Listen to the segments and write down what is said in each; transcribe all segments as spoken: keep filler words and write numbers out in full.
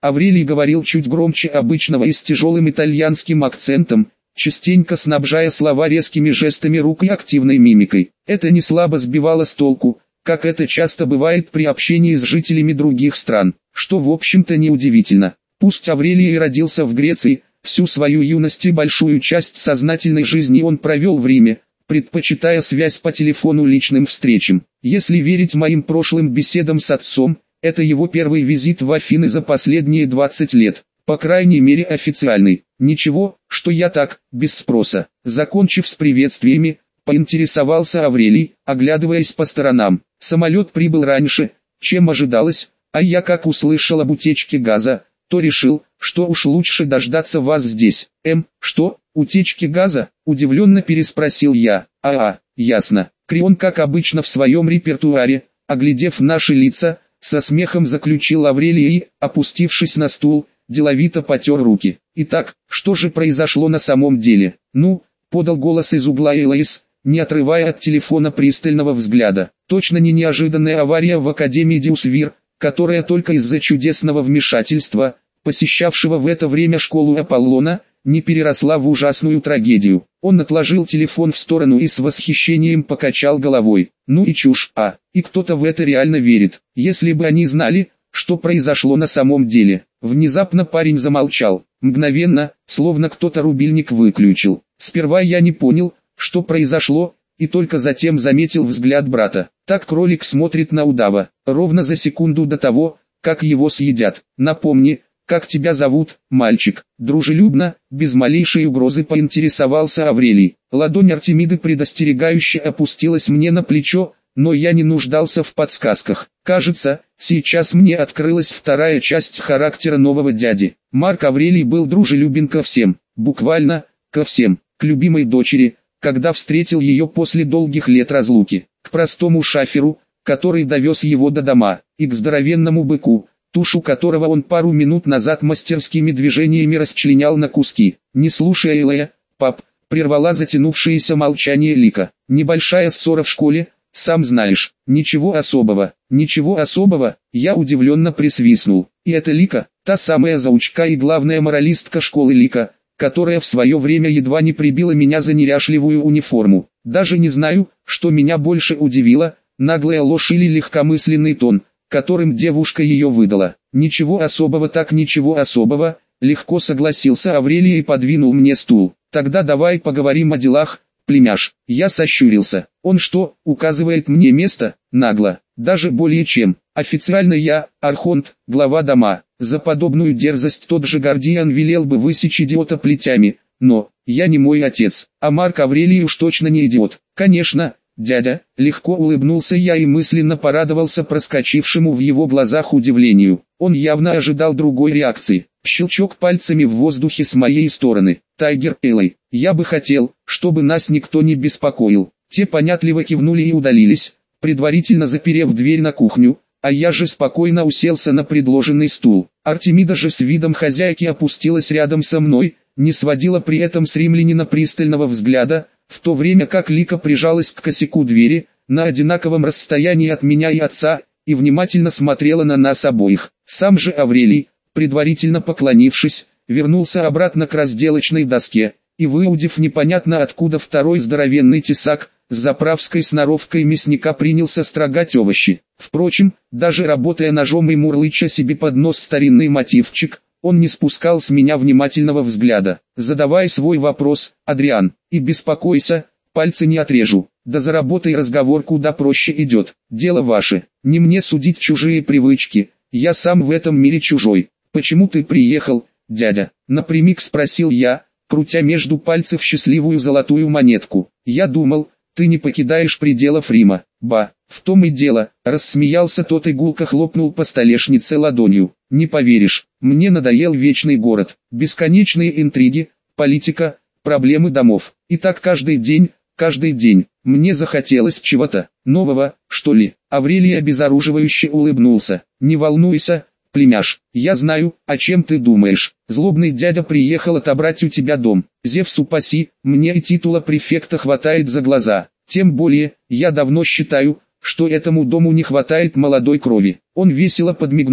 Аврелий говорил чуть громче обычного и с тяжелым итальянским акцентом, частенько снабжая слова резкими жестами рук и активной мимикой. Это не слабо сбивало с толку, как это часто бывает при общении с жителями других стран, что в общем-то неудивительно. Пусть Аврелий и родился в Греции, всю свою юность и большую часть сознательной жизни он провел в Риме, предпочитая связь по телефону личным встречам. Если верить моим прошлым беседам с отцом, это его первый визит в Афины за последние двадцать лет, по крайней мере официальный. Ничего, что я так, без спроса. Закончив с приветствиями, поинтересовался Аврелий, оглядываясь по сторонам. Самолет прибыл раньше, чем ожидалось, а я как услышал об утечке газа, то решил, что уж лучше дождаться вас здесь. Эм, что, утечки газа? Удивленно переспросил я. А-а, ясно. Крион как обычно в своем репертуаре, оглядев наши лица, со смехом заключил Аврелий и, опустившись на стул, деловито потер руки. Итак, что же произошло на самом деле? Ну, подал голос из угла Элайс, не отрывая от телефона пристального взгляда. Точно не неожиданная авария в Академии Дюсвир, которая только из-за чудесного вмешательства, посещавшего в это время школу Аполлона, не переросла в ужасную трагедию. Он отложил телефон в сторону и с восхищением покачал головой. Ну и чушь, а, и кто-то в это реально верит. Если бы они знали, что произошло на самом деле. Внезапно парень замолчал. Мгновенно, словно кто-то рубильник выключил. Сперва я не понял, что произошло, и только затем заметил взгляд брата. Так кролик смотрит на удава, ровно за секунду до того, как его съедят. Напомни, как тебя зовут, мальчик? Дружелюбно, без малейшей угрозы поинтересовался Аврелий. Ладонь Артемиды предостерегающе опустилась мне на плечо, но я не нуждался в подсказках. Кажется, сейчас мне открылась вторая часть характера нового дяди. Марк Аврелий был дружелюбен ко всем, буквально, ко всем, к любимой дочери, когда встретил ее после долгих лет разлуки, к простому шаферу, который довез его до дома, и к здоровенному быку, тушу которого он пару минут назад мастерскими движениями расчленял на куски. Не слушая Элая, пап, прервала затянувшееся молчание Лика. Небольшая ссора в школе, сам знаешь, ничего особого, ничего особого, я удивленно присвистнул. И это Лика, та самая заучка и главная моралистка школы Лика, которая в свое время едва не прибила меня за неряшливую униформу. Даже не знаю, что меня больше удивило, наглая ложь или легкомысленный тон, которым девушка ее выдала. Ничего особого, так ничего особого, легко согласился Аврелий и подвинул мне стул. Тогда давай поговорим о делах, племяш. Я сощурился. Он что, указывает мне место? Нагло. Даже более чем. Официально я, архонт, глава дома. За подобную дерзость тот же Гордиан велел бы высечь идиота плетями. Но, я не мой отец, а Марк Аврелий уж точно не идиот. Конечно, дядя, легко улыбнулся я и мысленно порадовался проскочившему в его глазах удивлению. Он явно ожидал другой реакции. Щелчок пальцами в воздухе с моей стороны. Тайгер, Элай, я бы хотел, чтобы нас никто не беспокоил. Те понятливо кивнули и удалились, предварительно заперев дверь на кухню, а я же спокойно уселся на предложенный стул. Артемида же с видом хозяйки опустилась рядом со мной, не сводила при этом с римлянина пристального взгляда, в то время как Лика прижалась к косяку двери, на одинаковом расстоянии от меня и отца, и внимательно смотрела на нас обоих. Сам же Аврелий, предварительно поклонившись, вернулся обратно к разделочной доске, и выудив непонятно откуда второй здоровенный тесак, с заправской сноровкой мясника принялся строгать овощи. Впрочем, даже работая ножом и мурлыча себе под нос старинный мотивчик, он не спускал с меня внимательного взгляда. Задавай свой вопрос, Адриан, и беспокойся, пальцы не отрежу. Да за работой разговор куда проще идет. Дело ваше, не мне судить чужие привычки, я сам в этом мире чужой. Почему ты приехал, дядя? Напрямик спросил я, крутя между пальцев счастливую золотую монетку. Я думал, ты не покидаешь пределов Рима. Ба, в том и дело, рассмеялся тот и гулко хлопнул по столешнице ладонью. Не поверишь, мне надоел вечный город, бесконечные интриги, политика, проблемы домов. И так каждый день, каждый день, мне захотелось чего-то нового, что ли. Аврелий обезоруживающе улыбнулся. Не волнуйся, племяш, я знаю, о чем ты думаешь. Злобный дядя приехал отобрать у тебя дом. Зевс упаси, мне и титула префекта хватает за глаза. Тем более, я давно считаю, что этому дому не хватает молодой крови. Он весело подмигнул,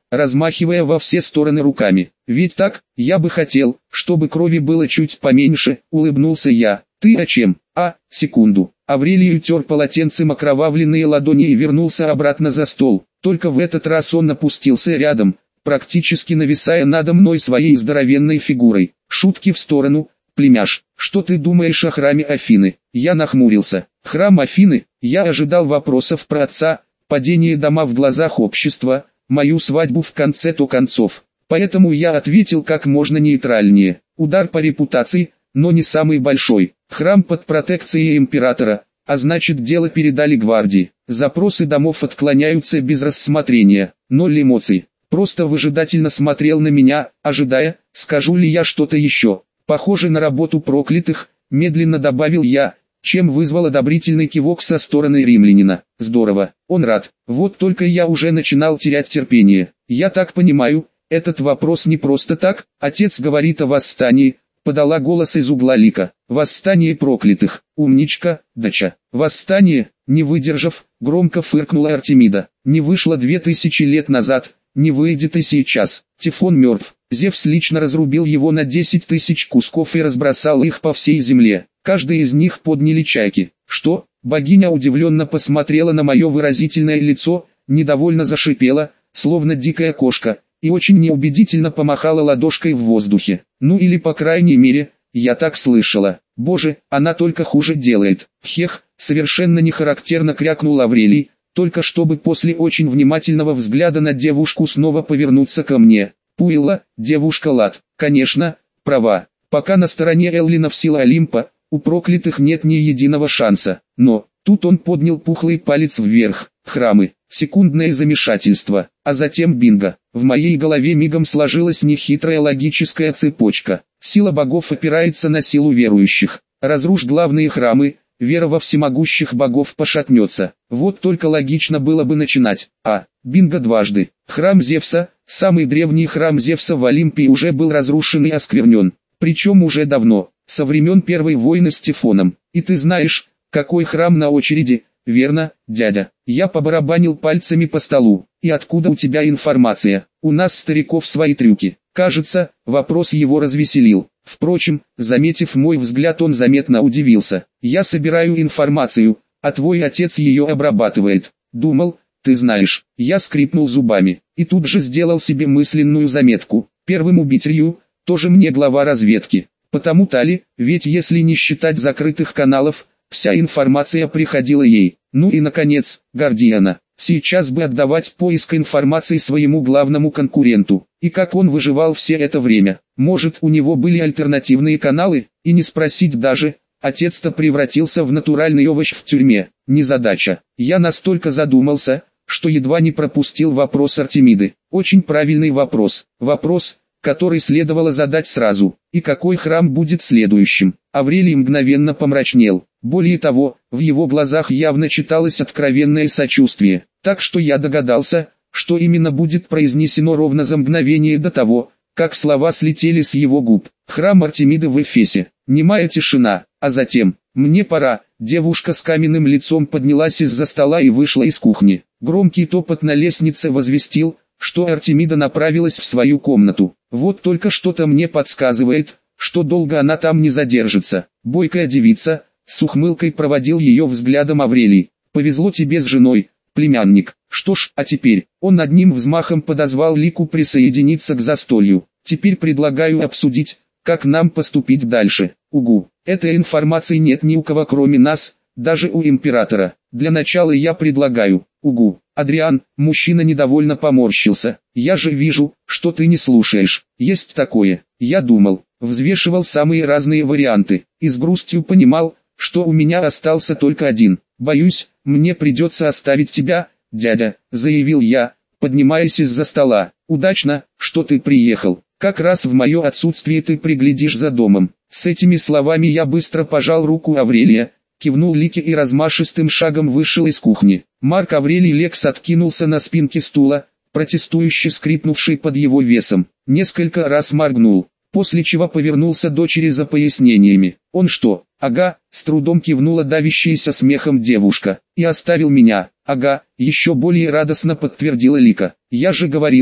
размахивая во все стороны руками. Ведь так, я бы хотел, чтобы крови было чуть поменьше, улыбнулся я. Ты о чем? А, секунду. Аврелий утер полотенцем окровавленные ладони и вернулся обратно за стол. Только в этот раз он опустился рядом, практически нависая надо мной своей здоровенной фигурой. Шутки в сторону, племяш, что ты думаешь о храме Афины? Я нахмурился. Храм Афины? Я ожидал вопросов про отца, падение дома в глазах общества, мою свадьбу в конце-то концов. Поэтому я ответил как можно нейтральнее. Удар по репутации, но не самый большой. Храм под протекцией императора, а значит дело передали гвардии. Запросы домов отклоняются без рассмотрения. Ноль эмоций. Просто выжидательно смотрел на меня, ожидая, скажу ли я что-то еще. Похоже на работу проклятых, медленно добавил я, чем вызвал одобрительный кивок со стороны римлянина. Здорово, он рад. Вот только я уже начинал терять терпение. Я так понимаю, этот вопрос не просто так. Отец говорит о восстании, подала голос из угла Лика. Восстание проклятых. Умничка, доча. Восстание, не выдержав, громко фыркнула Артемида. Не вышло две тысячи лет назад, не выйдет и сейчас. Тифон мертв. Зевс лично разрубил его на десять тысяч кусков и разбросал их по всей земле. Каждый из них подняли чайки. Что? Богиня удивленно посмотрела на мое выразительное лицо, недовольно зашипела, словно дикая кошка, и очень неубедительно помахала ладошкой в воздухе. Ну или по крайней мере, я так слышала. Боже, она только хуже делает. Хех, совершенно нехарактерно крякнул Аврелий, только чтобы после очень внимательного взгляда на девушку снова повернуться ко мне. Пуэлла, девушка Лад, конечно, права. Пока на стороне эллинов сила Олимпа, у проклятых нет ни единого шанса. Но, тут он поднял пухлый палец вверх. Храмы, секундное замешательство, а затем бинго. В моей голове мигом сложилась нехитрая логическая цепочка. Сила богов опирается на силу верующих. Разрушь главные храмы, вера во всемогущих богов пошатнется. Вот только логично было бы начинать. А, бинго дважды. Храм Зевса, самый древний храм Зевса в Олимпе уже был разрушен и осквернен. Причем уже давно, со времен первой войны с Тифоном. И ты знаешь, какой храм на очереди? Верно, дядя. Я побарабанил пальцами по столу. И откуда у тебя информация? У нас, стариков, свои трюки. Кажется, вопрос его развеселил. Впрочем, заметив мой взгляд, он заметно удивился. Я собираю информацию, а твой отец ее обрабатывает. Думал, ты знаешь. Я скрипнул зубами. И тут же сделал себе мысленную заметку. Первым убить Рию, тоже мне глава разведки. Потому-то ли, ведь если не считать закрытых каналов, вся информация приходила ей. Ну и наконец, Гордиана. Сейчас бы отдавать поиск информации своему главному конкуренту. И как он выживал все это время. Может, у него были альтернативные каналы, и не спросить даже. Отец-то превратился в натуральный овощ в тюрьме. Незадача. Я настолько задумался, что едва не пропустил вопрос Артемиды. Очень правильный вопрос. Вопрос, который следовало задать сразу. И какой храм будет следующим? Аврелий мгновенно помрачнел. Более того, в его глазах явно читалось откровенное сочувствие. Так что я догадался, что именно будет произнесено ровно за мгновение до того, как слова слетели с его губ. Храм Артемиды в Эфесе. Немая тишина. А затем, мне пора. Девушка с каменным лицом поднялась из-за стола и вышла из кухни. Громкий топот на лестнице возвестил, что Артемида направилась в свою комнату. Вот только что-то мне подсказывает, что долго она там не задержится. Бойкая девица, с ухмылкой проводил ее взглядом Аврелий. Повезло тебе с женой, племянник. Что ж, а теперь, он одним взмахом подозвал Лику присоединиться к застолью. Теперь предлагаю обсудить, как нам поступить дальше. Угу, этой информации нет ни у кого кроме нас, даже у императора. Для начала я предлагаю, угу. Адриан, мужчина недовольно поморщился. Я же вижу, что ты не слушаешь. Есть такое. Я думал, взвешивал самые разные варианты. И с грустью понимал, что у меня остался только один. Боюсь, мне придется оставить тебя, дядя, заявил я, поднимаясь из-за стола. Удачно, что ты приехал. Как раз в мое отсутствие ты приглядишь за домом. С этими словами я быстро пожал руку Аврелия, кивнул Лике и размашистым шагом вышел из кухни. Марк Аврелий Лекс откинулся на спинке стула, протестующе скрипнувший под его весом. Несколько раз моргнул, после чего повернулся дочери за пояснениями. Он что? Ага, с трудом кивнула давящаяся смехом девушка. И оставил меня. Ага, еще более радостно подтвердила Лика. Я же говорила,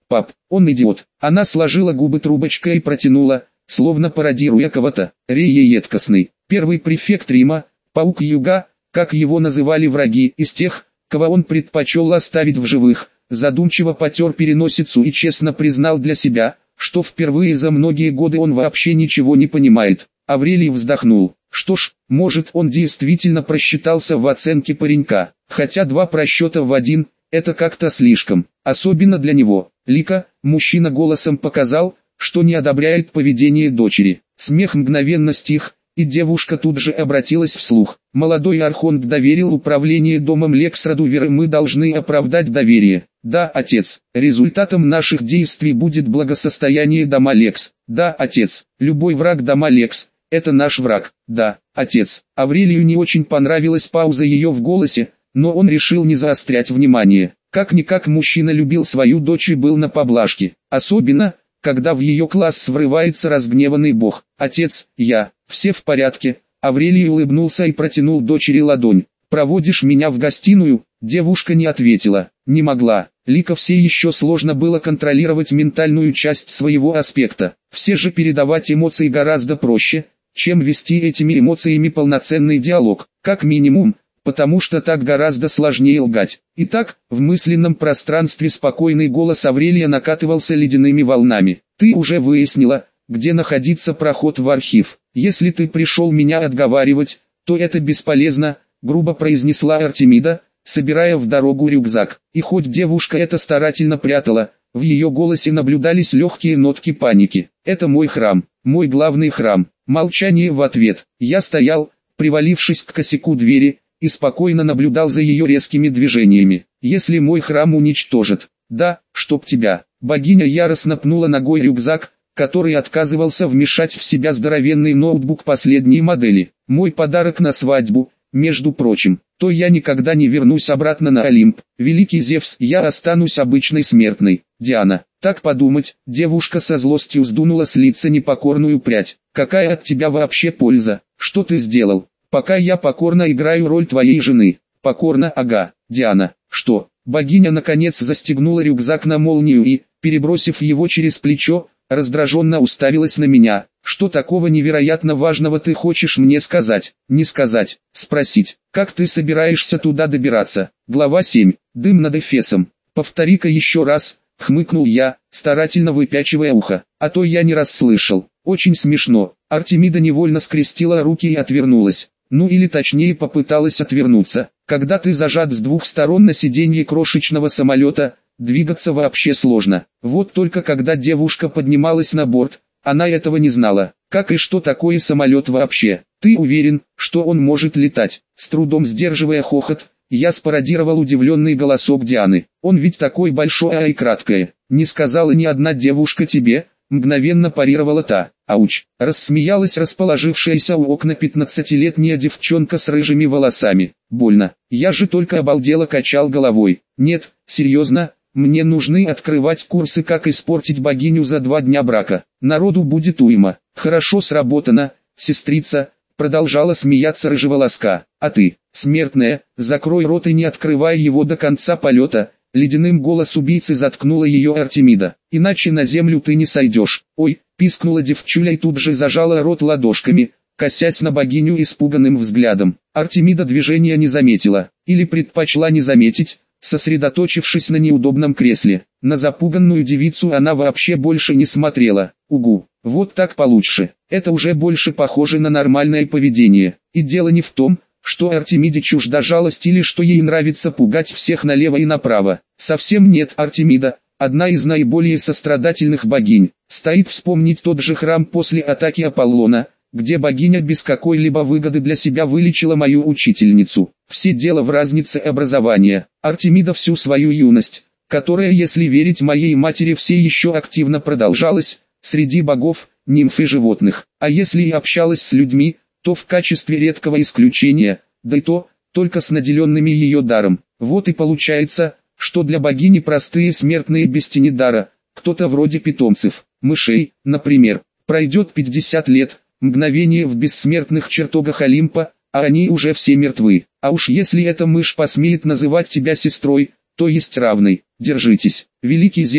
Пап, он идиот. Она сложила губы трубочкой и протянула, словно пародируя кого-то. Рея Едкостный, первый префект Рима, паук Юга, как его называли враги, из тех, кого он предпочел оставить в живых, задумчиво потер переносицу и честно признал для себя, что впервые за многие годы он вообще ничего не понимает. Аврелий вздохнул. Что ж, может, он действительно просчитался в оценке паренька, хотя два просчета в один – это как-то слишком, особенно для него. Лика, мужчина голосом показал, что не одобряет поведение дочери. Смех мгновенно стих, и девушка тут же обратилась вслух. Молодой архонт доверил управление домом Лексраду Веры, мы должны оправдать доверие. Да, отец, результатом наших действий будет благосостояние дома Лекс. Да, отец, любой враг дома Лекс – это наш враг. Да, отец. Аврелию не очень понравилась пауза ее в голосе, но он решил не заострять внимание. Как-никак мужчина любил свою дочь и был на поблажке. Особенно, когда в ее класс врывается разгневанный бог. Отец, я, все в порядке. Аврелий улыбнулся и протянул дочери ладонь. Проводишь меня в гостиную? Девушка не ответила, не могла. Лика все еще сложно было контролировать ментальную часть своего аспекта. Все же передавать эмоции гораздо проще, чем вести этими эмоциями полноценный диалог, как минимум, потому что так гораздо сложнее лгать. Итак, в мысленном пространстве спокойный голос Аврелия накатывался ледяными волнами. Ты уже выяснила, где находится проход в архив. Если ты пришел меня отговаривать, то это бесполезно, грубо произнесла Артемида, собирая в дорогу рюкзак. И хоть девушка это старательно прятала, в ее голосе наблюдались легкие нотки паники. Это мой храм, мой главный храм. Молчание в ответ. Я стоял, привалившись к косяку двери, и спокойно наблюдал за ее резкими движениями. Если мой храм уничтожит, да, чтоб тебя. Богиня яростно пнула ногой рюкзак, который отказывался вмешать в себя здоровенный ноутбук последней модели. Мой подарок на свадьбу, между прочим, то я никогда не вернусь обратно на Олимп. Великий Зевс, я останусь обычной смертной. Диана, так подумать, девушка со злостью сдунула с лица непокорную прядь. Какая от тебя вообще польза? Что ты сделал? Пока я покорно играю роль твоей жены. Покорно, ага. Диана, что? Богиня наконец застегнула рюкзак на молнию и, перебросив его через плечо, раздраженно уставилась на меня. Что такого невероятно важного ты хочешь мне сказать? Не сказать, спросить. Как ты собираешься туда добираться? Глава семь. Дым над Эфесом. Повтори-ка еще раз, хмыкнул я, старательно выпячивая ухо. А то я не расслышал. Очень смешно. Артемида невольно скрестила руки и отвернулась. Ну или точнее попыталась отвернуться. Когда ты зажат с двух сторон на сиденье крошечного самолета, двигаться вообще сложно. Вот только когда девушка поднималась на борт, она этого не знала. Как и что такое самолет вообще? Ты уверен, что он может летать? С трудом сдерживая хохот, я спародировал удивленный голосок Дианы. Он ведь такой большой, а и краткое. Не сказала ни одна девушка тебе, мгновенно парировала та. Ауч, рассмеялась расположившаяся у окна пятнадцатилетняя девчонка с рыжими волосами. Больно. Я же только обалдело качал головой. Нет, серьезно, мне нужны открывать курсы, как испортить богиню за два дня брака. Народу будет уйма. Хорошо сработано, сестрица, продолжала смеяться рыжеволоска. А ты, смертная, закрой рот и не открывай его до конца полета. Ледяным голос убийцы заткнула ее Артемида. Иначе на землю ты не сойдешь. Ой, пискнула девчуля и тут же зажала рот ладошками, косясь на богиню испуганным взглядом. Артемида движения не заметила, или предпочла не заметить, сосредоточившись на неудобном кресле. На запуганную девицу она вообще больше не смотрела. Угу, вот так получше. Это уже больше похоже на нормальное поведение. И дело не в том, что Артемиде чужда жалость или что ей нравится пугать всех налево и направо. Совсем нет. Артемида, одна из наиболее сострадательных богинь. Стоит вспомнить тот же храм после атаки Аполлона, где богиня без какой-либо выгоды для себя вылечила мою учительницу. Все дело в разнице образования. Артемида всю свою юность, которая, если верить моей матери, все еще активно продолжалась, среди богов, нимф и животных. А если и общалась с людьми, то в качестве редкого исключения, да и то, только с наделенными ее даром. Вот и получается, что для богини простые смертные без тени дара, кто-то вроде питомцев, мышей, например, пройдет пятьдесят лет, мгновение в бессмертных чертогах Олимпа, а они уже все мертвы. А уж если эта мышь посмеет называть тебя сестрой, то есть равной. Держитесь. Великий Зевс,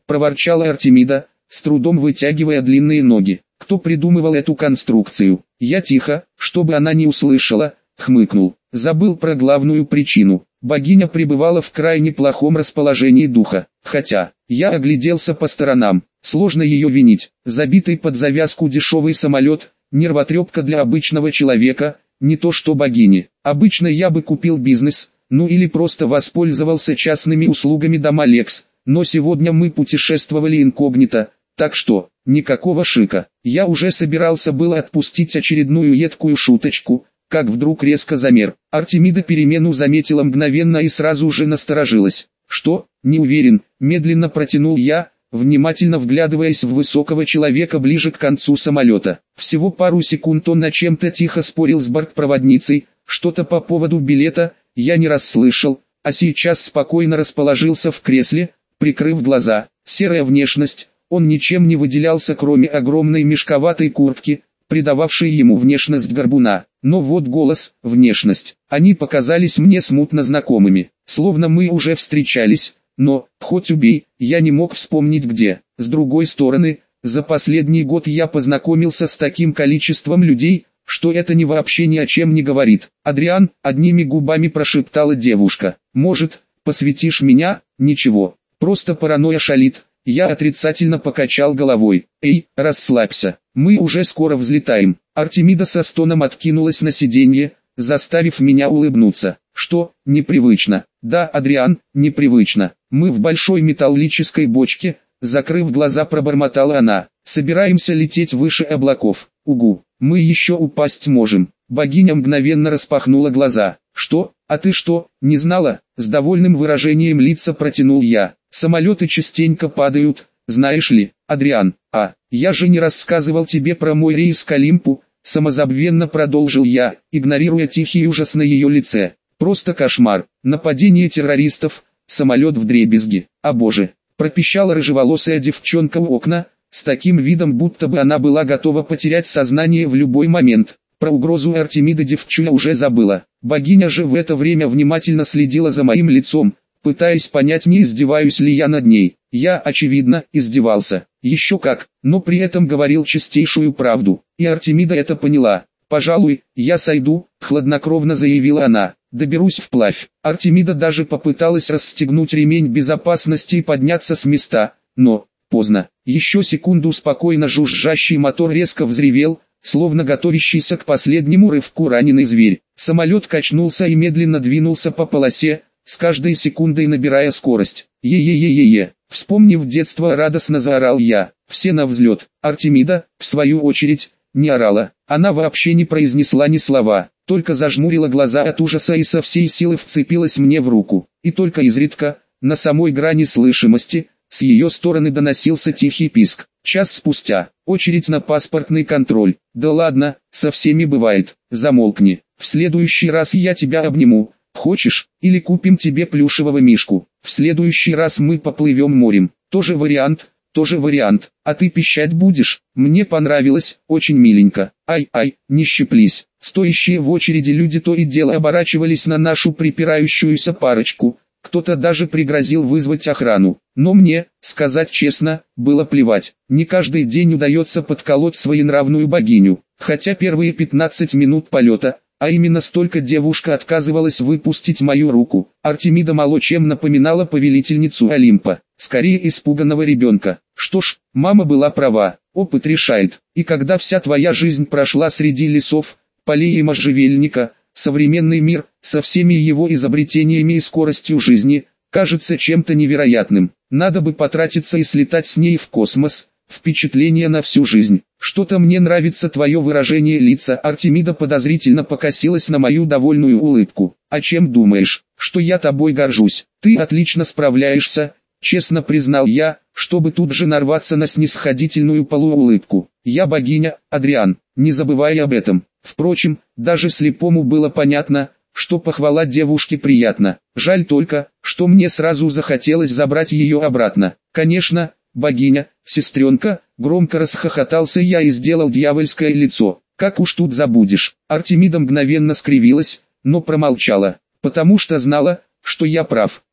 проворчала Артемида, с трудом вытягивая длинные ноги. Кто придумывал эту конструкцию? Я тихо, чтобы она не услышала, хмыкнул. Забыл про главную причину. Богиня пребывала в крайне плохом расположении духа. Хотя, я огляделся по сторонам, сложно ее винить. Забитый под завязку дешевый самолет, нервотрепка для обычного человека, не то что богини. Обычно я бы купил бизнес, ну или просто воспользовался частными услугами дома Лекс, но сегодня мы путешествовали инкогнито, так что, никакого шика. Я уже собирался было отпустить очередную едкую шуточку, как вдруг резко замер. Артемида перемену заметила мгновенно и сразу же насторожилась. «Что? Не уверен», — медленно протянул я, внимательно вглядываясь в высокого человека ближе к концу самолета. Всего пару секунд он о чем-то тихо спорил с бортпроводницей, что-то по поводу билета, я не расслышал, а сейчас спокойно расположился в кресле, прикрыв глаза. Серая внешность, он ничем не выделялся, кроме огромной мешковатой куртки, придававшей ему внешность горбуна. Но вот голос, внешность, они показались мне смутно знакомыми, словно мы уже встречались, но, хоть убей, я не мог вспомнить где. С другой стороны, за последний год я познакомился с таким количеством людей, что это ни вообще ни о чем не говорит. «Адриан», — одними губами прошептала девушка, — «может, посвятишь меня?» «Ничего, просто паранойя шалит». Я отрицательно покачал головой. «Эй, расслабься, мы уже скоро взлетаем». Артемида со стоном откинулась на сиденье, заставив меня улыбнуться. «Что, непривычно?» «Да, Адриан, непривычно. Мы в большой металлической бочке», — закрыв глаза, пробормотала она. «Собираемся лететь выше облаков. Угу, мы еще упасть можем». Богиня мгновенно распахнула глаза. «Что? А ты что, не знала?» С довольным выражением лица протянул я. «Самолеты частенько падают, знаешь ли, Адриан. А, я же не рассказывал тебе про мой рейс к Олимпу», самозабвенно продолжил я, игнорируя тихий ужас на ее лице. «Просто кошмар. Нападение террористов, самолет вдребезги. А боже!» пропищала рыжеволосая девчонка у окна, с таким видом, будто бы она была готова потерять сознание в любой момент. Про угрозу Артемиды девчуля уже забыла. Богиня же в это время внимательно следила за моим лицом, пытаясь понять, не издеваюсь ли я над ней. Я, очевидно, издевался. Еще как, но при этом говорил чистейшую правду. И Артемида это поняла. «Пожалуй, я сойду», — хладнокровно заявила она. «Доберусь вплавь». Артемида даже попыталась расстегнуть ремень безопасности и подняться с места, но поздно. Еще секунду спокойно жужжащий мотор резко взревел, словно готовящийся к последнему рывку раненый зверь. Самолет качнулся и медленно двинулся по полосе, с каждой секундой набирая скорость. «Е-е-е-е-е!» Вспомнив детство, радостно заорал я. Все на взлет. Артемида, в свою очередь, не орала. Она вообще не произнесла ни слова, только зажмурила глаза от ужаса и со всей силы вцепилась мне в руку. И только изредка, на самой грани слышимости, с ее стороны доносился тихий писк. Час спустя, очередь на паспортный контроль. «Да ладно, со всеми бывает, замолкни. В следующий раз я тебя обниму. Хочешь, или купим тебе плюшевого мишку. В следующий раз мы поплывем морем. Тоже вариант, тоже вариант. А ты пищать будешь?» Мне понравилось, очень миленько. Ай-ай, не щиплись. Стоящие в очереди люди то и дело оборачивались на нашу припирающуюся парочку. Кто-то даже пригрозил вызвать охрану. Но мне, сказать честно, было плевать. Не каждый день удается подколоть своенравную богиню. Хотя первые пятнадцать минут полета, а именно столько, девушка отказывалась выпустить мою руку. Артемида мало чем напоминала повелительницу Олимпа, скорее испуганного ребенка. Что ж, мама была права, опыт решает. И когда вся твоя жизнь прошла среди лесов, полей и можжевельника, современный мир, со всеми его изобретениями и скоростью жизни, кажется чем-то невероятным. Надо бы потратиться и слетать с ней в космос. Впечатление на всю жизнь. Что-то мне нравится твое выражение лица. Артемида подозрительно покосилась на мою довольную улыбку. «А чем думаешь, что я тобой горжусь? Ты отлично справляешься», честно признал я, чтобы тут же нарваться на снисходительную полуулыбку. «Я богиня, Адриан, не забывай об этом». Впрочем, даже слепому было понятно, что похвала девушке приятна. Жаль только, что мне сразу захотелось забрать ее обратно. «Конечно, богиня, сестренка», громко расхохотался я и сделал дьявольское лицо. «Как уж тут забудешь». Артемида мгновенно скривилась, но промолчала, потому что знала, что я прав.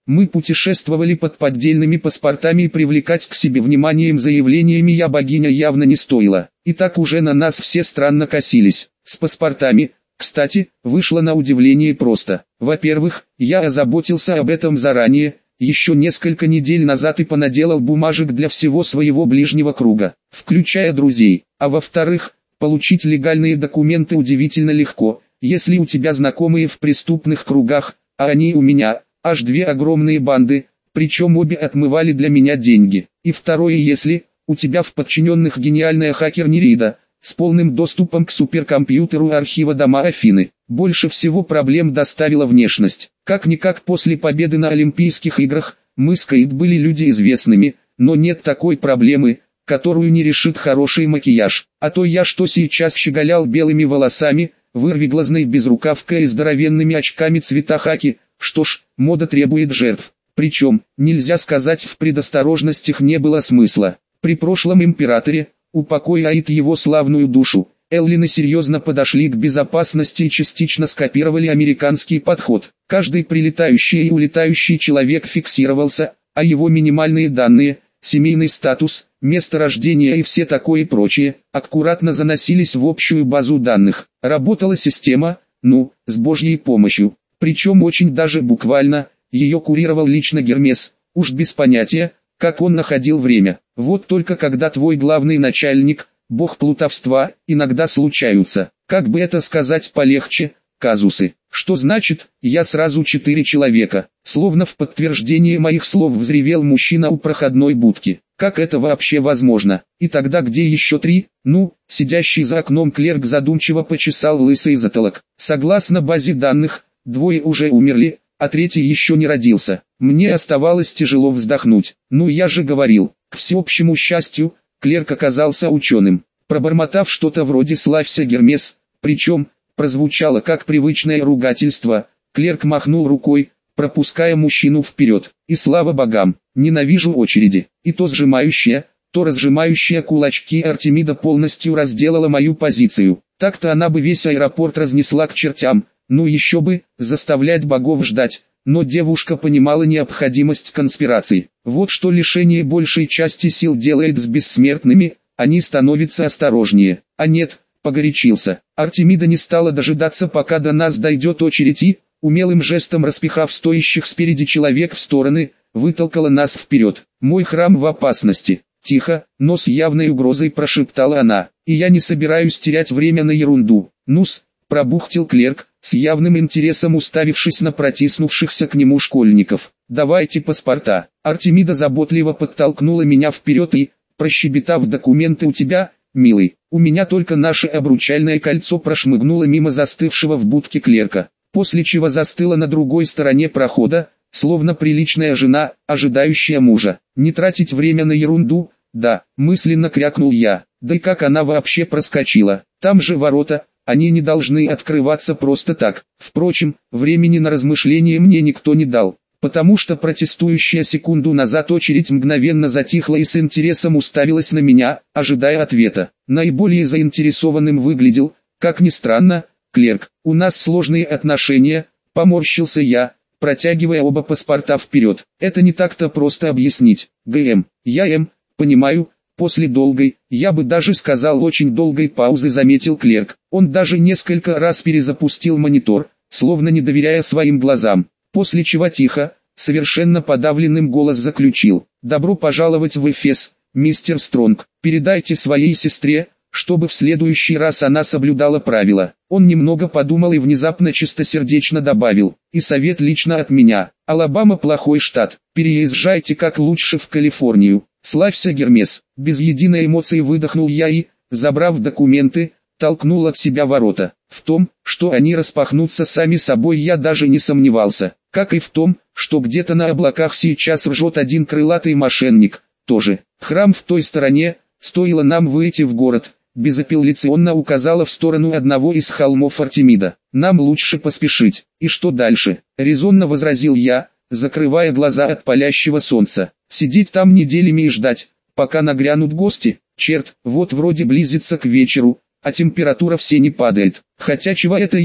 Мы путешествовали под поддельными паспортами и привлекать к себе вниманием заявлениями «я богиня» явно не стоило. И так уже на нас все странно косились. С паспортами, кстати, вышло на удивление просто. Во-первых, я озаботился об этом заранее, еще несколько недель назад и понаделал бумажек для всего своего ближнего круга, включая друзей. А во-вторых, получить легальные документы удивительно легко, если у тебя знакомые в преступных кругах, а они у меня, аж две огромные банды, причем обе отмывали для меня деньги. И второе, если у тебя в подчиненных гениальная хакер-нерида, с полным доступом к суперкомпьютеру архива дома Афины. Больше всего проблем доставила внешность. Как-никак после победы на Олимпийских играх, мы с Кейт были люди известными, но нет такой проблемы, которую не решит хороший макияж. А то я что сейчас щеголял белыми волосами, вырвиглазной безрукавкой и здоровенными очками цвета хаки. Что ж, мода требует жертв. Причем, нельзя сказать, в предосторожностях не было смысла. При прошлом императоре, упокой аид его славную душу, Эллины серьезно подошли к безопасности и частично скопировали американский подход. Каждый прилетающий и улетающий человек фиксировался, а его минимальные данные, семейный статус, место рождения и все такое прочее, аккуратно заносились в общую базу данных. Работала система, ну, с Божьей помощью, причем очень даже буквально, ее курировал лично Гермес, уж без понятия, как он находил время. Вот только когда твой главный начальник, бог плутовства, иногда случаются, как бы это сказать полегче, казусы. Что значит, я сразу четыре человека, словно в подтверждение моих слов взревел мужчина у проходной будки. Как это вообще возможно? И тогда где еще три? Ну, сидящий за окном клерк задумчиво почесал лысый затылок. Согласно базе данных, двое уже умерли, а третий еще не родился. Мне оставалось тяжело вздохнуть. Ну я же говорил, к всеобщему счастью, клерк оказался ученым. Пробормотав что-то вроде «славься, Гермес», причем, прозвучало как привычное ругательство, клерк махнул рукой, пропуская мужчину вперед. И слава богам, ненавижу очереди. И то сжимающая, то разжимающая кулачки Артемида полностью разделала мою позицию. Так-то она бы весь аэропорт разнесла к чертям, ну еще бы, заставлять богов ждать. Но девушка понимала необходимость конспирации. Вот что лишение большей части сил делает с бессмертными, они становятся осторожнее. А нет, погорячился. Артемида не стала дожидаться, пока до нас дойдет очередь и, умелым жестом распихав стоящих спереди человек в стороны, вытолкала нас вперед. Мой храм в опасности. Тихо, но с явной угрозой прошептала она. И я не собираюсь терять время на ерунду. Ну-с, пробухтел клерк, с явным интересом уставившись на протиснувшихся к нему школьников. «Давайте паспорта». Артемида заботливо подтолкнула меня вперед и, прощебетав: «Документы у тебя, милый?» У меня только наше обручальное кольцо прошмыгнуло мимо застывшего в будке клерка, после чего застыло на другой стороне прохода, словно приличная жена, ожидающая мужа. «Не тратить время на ерунду?» «Да», мысленно крякнул я. Да и как она вообще проскочила? Там же ворота. Они не должны открываться просто так. Впрочем, времени на размышления мне никто не дал, потому что протестующая секунду назад очередь мгновенно затихла и с интересом уставилась на меня, ожидая ответа. Наиболее заинтересованным выглядел, как ни странно, клерк. «У нас сложные отношения», — поморщился я, протягивая оба паспорта вперед. «Это не так-то просто объяснить. ГМ, я М, понимаю». После долгой, я бы даже сказал очень долгой паузы заметил клерк. Он даже несколько раз перезапустил монитор, словно не доверяя своим глазам. После чего тихо, совершенно подавленным голос заключил: «Добро пожаловать в Эфес, мистер Стронг. Передайте своей сестре, чтобы в следующий раз она соблюдала правила». Он немного подумал и внезапно чистосердечно добавил: «И совет лично от меня. Алабама плохой штат. Переезжайте как лучше в Калифорнию. Славься, Гермес». Без единой эмоции выдохнул я и, забрав документы, толкнул от себя ворота. В том, что они распахнутся сами собой, я даже не сомневался. Как и в том, что где-то на облаках сейчас ржет один крылатый мошенник, тоже. Храм в той стороне. Стоило нам выйти в город, безапелляционно указала в сторону одного из холмов Артемида. «Нам лучше поспешить». «И что дальше?» — резонно возразил я, закрывая глаза от палящего солнца. «Сидеть там неделями и ждать, пока нагрянут гости? Черт, вот вроде близится к вечеру, а температура все не падает. Хотя чего это я,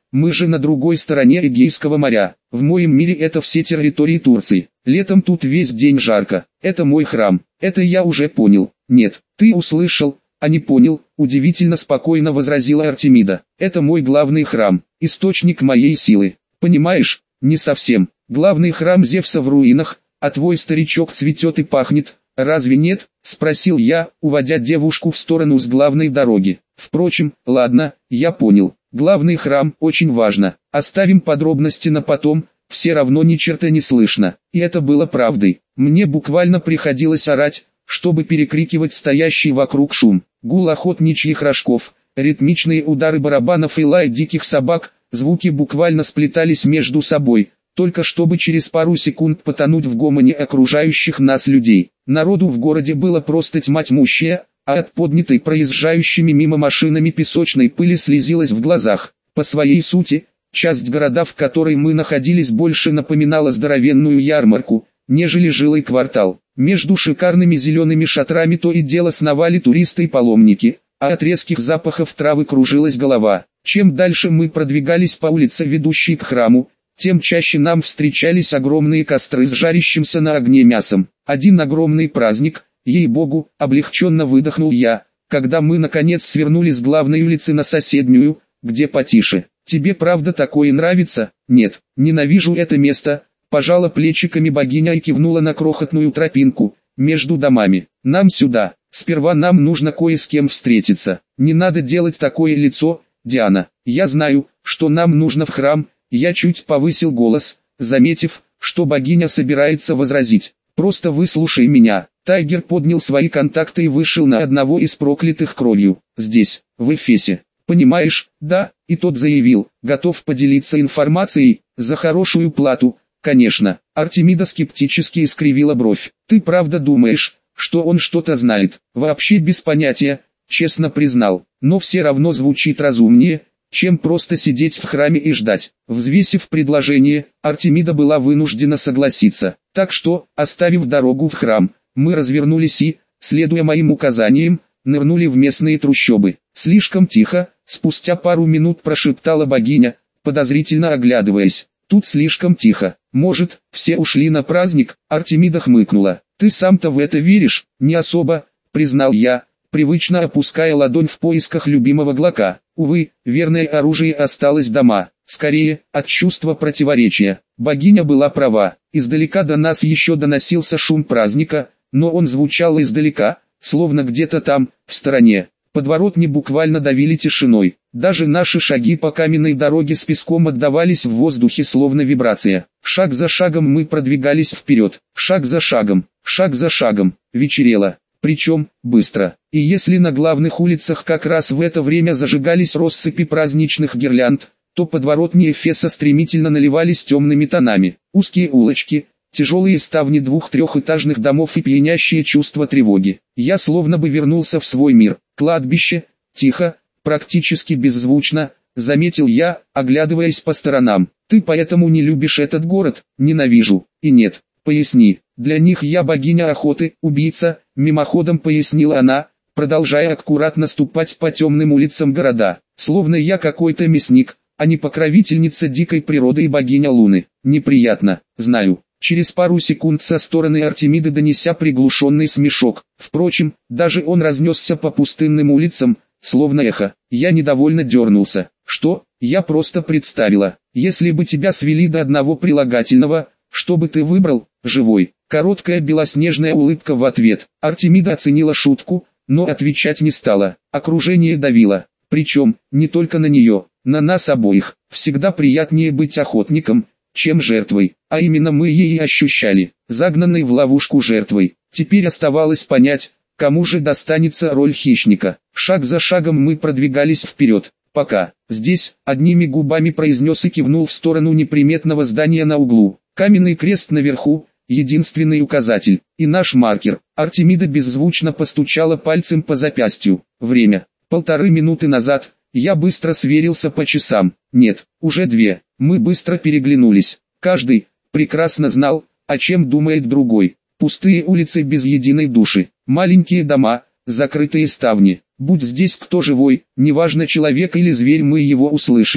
Мы же на другой стороне Эгейского моря. В моем мире это все территории Турции. Летом тут весь день жарко. Это мой храм. Это я уже понял. Нет, ты услышал, а не понял, удивительно спокойно возразила Артемида. Это мой главный храм, источник моей силы. Понимаешь, не совсем. Главный храм Зевса в руинах, а твой старичок цветет и пахнет. Разве нет? Спросил я, уводя девушку в сторону с главной дороги. Впрочем, ладно, я понял. Главный храм очень важно. Оставим подробности на потом, все равно ни черта не слышно. И это было правдой. Мне буквально приходилось орать, чтобы перекрикивать стоящий вокруг шум. Гул охотничьих рожков, ритмичные удары барабанов и лай диких собак, звуки буквально сплетались между собой, только чтобы через пару секунд потонуть в гомоне окружающих нас людей. Народу в городе было просто тьма тьмущая, а от поднятой проезжающими мимо машинами песочной пыли слезилась в глазах. По своей сути, часть города, в которой мы находились, больше напоминала здоровенную ярмарку, нежели жилой квартал. Между шикарными зелеными шатрами то и дело сновали туристы и паломники, а от резких запахов травы кружилась голова. Чем дальше мы продвигались по улице, ведущей к храму, тем чаще нам встречались огромные костры с жарящимся на огне мясом. Один огромный праздник, ей-богу, облегченно выдохнул я, когда мы наконец свернули с главной улицы на соседнюю, где потише. Тебе правда такое нравится? Нет, ненавижу это место. Пожала плечиками богиня и кивнула на крохотную тропинку между домами. Нам сюда. Сперва нам нужно кое с кем встретиться. Не надо делать такое лицо, Диана. Я знаю, что нам нужно в храм. Я чуть повысил голос, заметив, что богиня собирается возразить. Просто выслушай меня. Тайгер поднял свои контакты и вышел на одного из проклятых кровью. Здесь, в Эфесе. Понимаешь? Да. И тот заявил, готов поделиться информацией за хорошую плату. Конечно. Артемида скептически искривила бровь. Ты правда думаешь, что он что-то знает? Вообще без понятия, честно признал. Но все равно звучит разумнее, чем просто сидеть в храме и ждать. Взвесив предложение, Артемида была вынуждена согласиться. Так что, оставив дорогу в храм, мы развернулись и, следуя моим указаниям, нырнули в местные трущобы. Слишком тихо, спустя пару минут прошептала богиня, подозрительно оглядываясь. Тут слишком тихо. Может, все ушли на праздник? Артемида хмыкнула. Ты сам-то в это веришь? Не особо, признал я, привычно опуская ладонь в поисках любимого глока. Увы, верное оружие осталось дома. Скорее, от чувства противоречия. Богиня была права. Издалека до нас еще доносился шум праздника, но он звучал издалека, словно где-то там, в стороне. Подворотни буквально давили тишиной. Даже наши шаги по каменной дороге с песком отдавались в воздухе словно вибрация. Шаг за шагом мы продвигались вперед. Шаг за шагом, шаг за шагом. Вечерело. Причем, быстро. И если на главных улицах как раз в это время зажигались россыпи праздничных гирлянд, то подворотни Эфеса стремительно наливались темными тонами. Узкие улочки, тяжелые ставни двух-трехэтажных домов и пьянящее чувство тревоги. Я словно бы вернулся в свой мир. Кладбище, тихо, практически беззвучно, заметил я, оглядываясь по сторонам. Ты поэтому не любишь этот город? Ненавижу. И нет, поясни. Для них я богиня охоты, убийца, мимоходом пояснила она, продолжая аккуратно ступать по темным улицам города. Словно я какой-то мясник, а не покровительница дикой природы и богиня Луны. Неприятно, знаю. Через пару секунд со стороны Артемиды донеся приглушенный смешок. Впрочем, даже он разнесся по пустынным улицам, словно эхо. Я недовольно дернулся. Что? Я просто представила. Если бы тебя свели до одного прилагательного, что бы ты выбрал? Живой. Короткая белоснежная улыбка в ответ. Артемида оценила шутку, но отвечать не стала. Окружение давило. Причем, не только на нее, на нас обоих. Всегда приятнее быть охотником, чем жертвой, а именно мы ей и ощущали, загнанной в ловушку жертвой. Теперь оставалось понять, кому же достанется роль хищника. Шаг за шагом мы продвигались вперед, пока, здесь, одними губами произнес и кивнул в сторону неприметного здания на углу. Каменный крест наверху, единственный указатель, и наш маркер. Артемида беззвучно постучала пальцем по запястью. Время. Полторы минуты назад. Я быстро сверился по часам. Нет, уже две. Мы быстро переглянулись. Каждый прекрасно знал, о чем думает другой. Пустые улицы без единой души. Маленькие дома, закрытые ставни. Будь здесь кто живой, неважно человек или зверь, мы его услышали.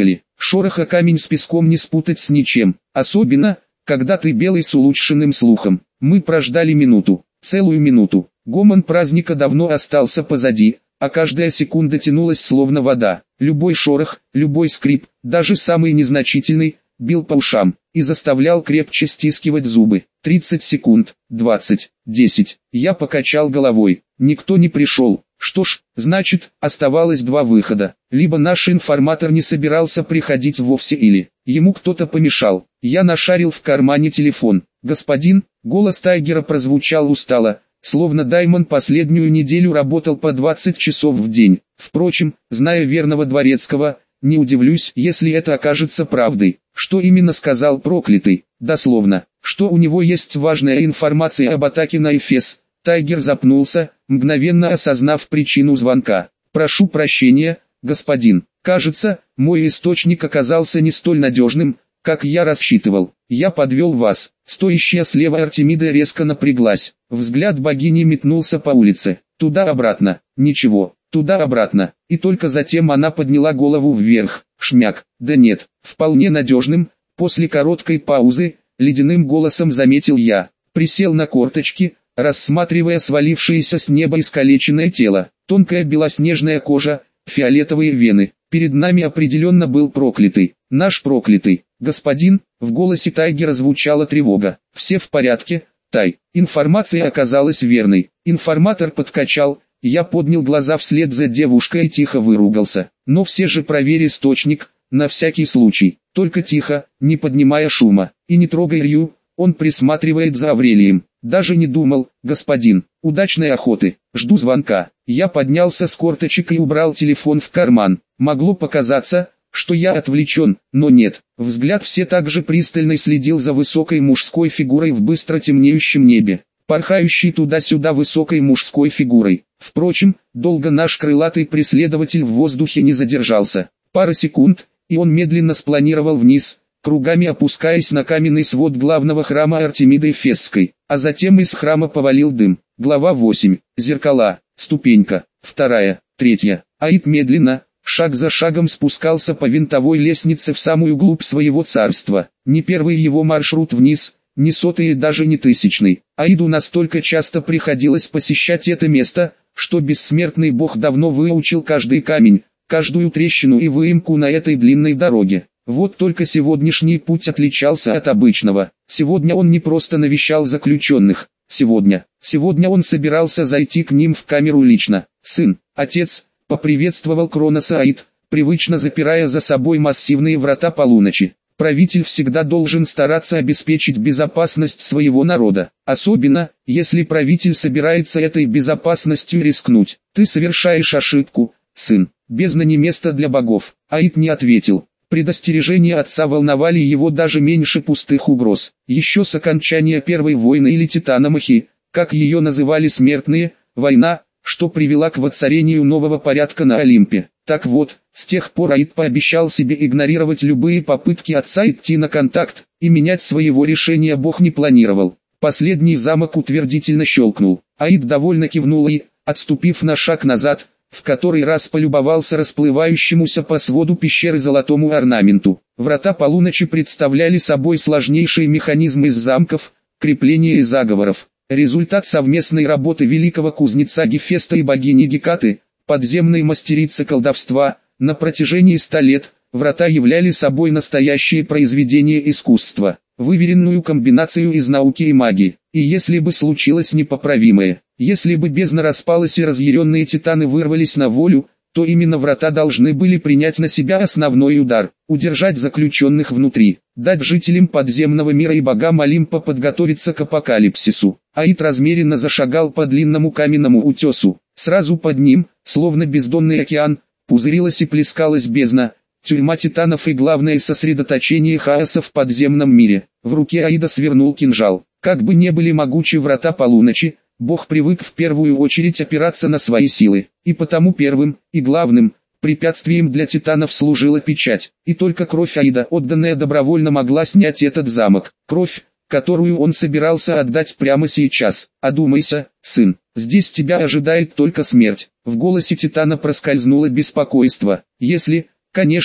Шороха камень с песком не спутать с ничем, особенно, когда ты белый с улучшенным слухом. Мы прождали минуту, целую минуту. Гомон праздника давно остался позади, а каждая секунда тянулась словно вода. Любой шорох, любой скрип, даже самый незначительный, бил по ушам и заставлял крепче стискивать зубы. тридцать секунд, двадцать, десять. Я покачал головой. Никто не пришел. Что ж, значит, оставалось два выхода. Либо наш информатор не собирался приходить вовсе, или ему кто-то помешал. Я нашарил в кармане телефон. «Господин», голос Тайгера прозвучал устало, словно Даймон последнюю неделю работал по двадцать часов в день. Впрочем, зная верного дворецкого, не удивлюсь, если это окажется правдой. Что именно сказал проклятый? Дословно, что у него есть важная информация об атаке на Эфес. Тайгер запнулся, мгновенно осознав причину звонка. «Прошу прощения, господин. Кажется, мой источник оказался не столь надежным, как я рассчитывал. Я подвел вас». Стоящая слева Артемида резко напряглась. Взгляд богини метнулся по улице. Туда-обратно. Ничего. Туда-обратно. И только затем она подняла голову вверх. Шмяк. Да нет, вполне надежным. После короткой паузы, ледяным голосом заметил я. Присел на корточки, рассматривая свалившееся с неба искалеченное тело. Тонкая белоснежная кожа, фиолетовые вены. Перед нами определенно был проклятый. Наш проклятый. «Господин», в голосе Тайгера звучала тревога. «Все в порядке, Тай». Информация оказалась верной. Информатор подкачал, я поднял глаза вслед за девушкой и тихо выругался. «Но все же проверь источник, на всякий случай. Только тихо, не поднимая шума. И не трогай Рью, он присматривает за Аврелием». «Даже не думал, господин. Удачной охоты. Жду звонка». Я поднялся с корточек и убрал телефон в карман. Могло показаться, что я отвлечен, но нет. Взгляд все так же пристально следил за высокой мужской фигурой в быстро темнеющем небе, порхающей туда-сюда высокой мужской фигурой. Впрочем, долго наш крылатый преследователь в воздухе не задержался. Пара секунд, и он медленно спланировал вниз, кругами опускаясь на каменный свод главного храма Артемиды Эфесской, а затем из храма повалил дым. Глава восемь. Зеркала. Ступенька. Вторая. Третья. Аид медленно, шаг за шагом спускался по винтовой лестнице в самую глубь своего царства. Не первый его маршрут вниз, не сотый и даже не тысячный. Аиду настолько часто приходилось посещать это место, что бессмертный бог давно выучил каждый камень, каждую трещину и выемку на этой длинной дороге. Вот только сегодняшний путь отличался от обычного. Сегодня он не просто навещал заключенных. Сегодня, сегодня он собирался зайти к ним в камеру лично. «Сын, отец», — поприветствовал Кроноса Аид, привычно запирая за собой массивные врата полуночи. Правитель всегда должен стараться обеспечить безопасность своего народа, особенно, если правитель собирается этой безопасностью рискнуть. «Ты совершаешь ошибку, сын, бездна не место для богов». Аид не ответил. Предостережения отца волновали его даже меньше пустых угроз. Еще с окончания Первой войны или Титаномахи, как ее называли смертные, война, что привела к воцарению нового порядка на Олимпе. Так вот, с тех пор Аид пообещал себе игнорировать любые попытки отца идти на контакт, и менять своего решения бог не планировал. Последний замок утвердительно щелкнул. Аид довольно кивнул и, отступив на шаг назад, в который раз полюбовался расплывающемуся по своду пещеры золотому орнаменту. Врата полуночи представляли собой сложнейший механизм из замков, креплений и заговоров. Результат совместной работы великого кузнеца Гефеста и богини Гекаты, подземной мастерицы колдовства. На протяжении ста лет, врата являли собой настоящее произведение искусства, выверенную комбинацию из науки и магии. И если бы случилось непоправимое, если бы бездна распалась и разъяренные титаны вырвались на волю, то именно врата должны были принять на себя основной удар, удержать заключенных внутри, дать жителям подземного мира и богам Олимпа подготовиться к апокалипсису. Аид размеренно зашагал по длинному каменному утесу. Сразу под ним, словно бездонный океан, пузырилась и плескалась бездна, тюрьма титанов и главное сосредоточение хаоса в подземном мире. В руке Аида свернул кинжал. Как бы ни были могучи врата полуночи, бог привык в первую очередь опираться на свои силы, и потому первым, и главным, препятствием для титанов служила печать, и только кровь Аида, отданная добровольно, могла снять этот замок, кровь, которую он собирался отдать прямо сейчас. «Одумайся, сын, здесь тебя ожидает только смерть». В голосе титана проскользнуло беспокойство. «Если, конечно,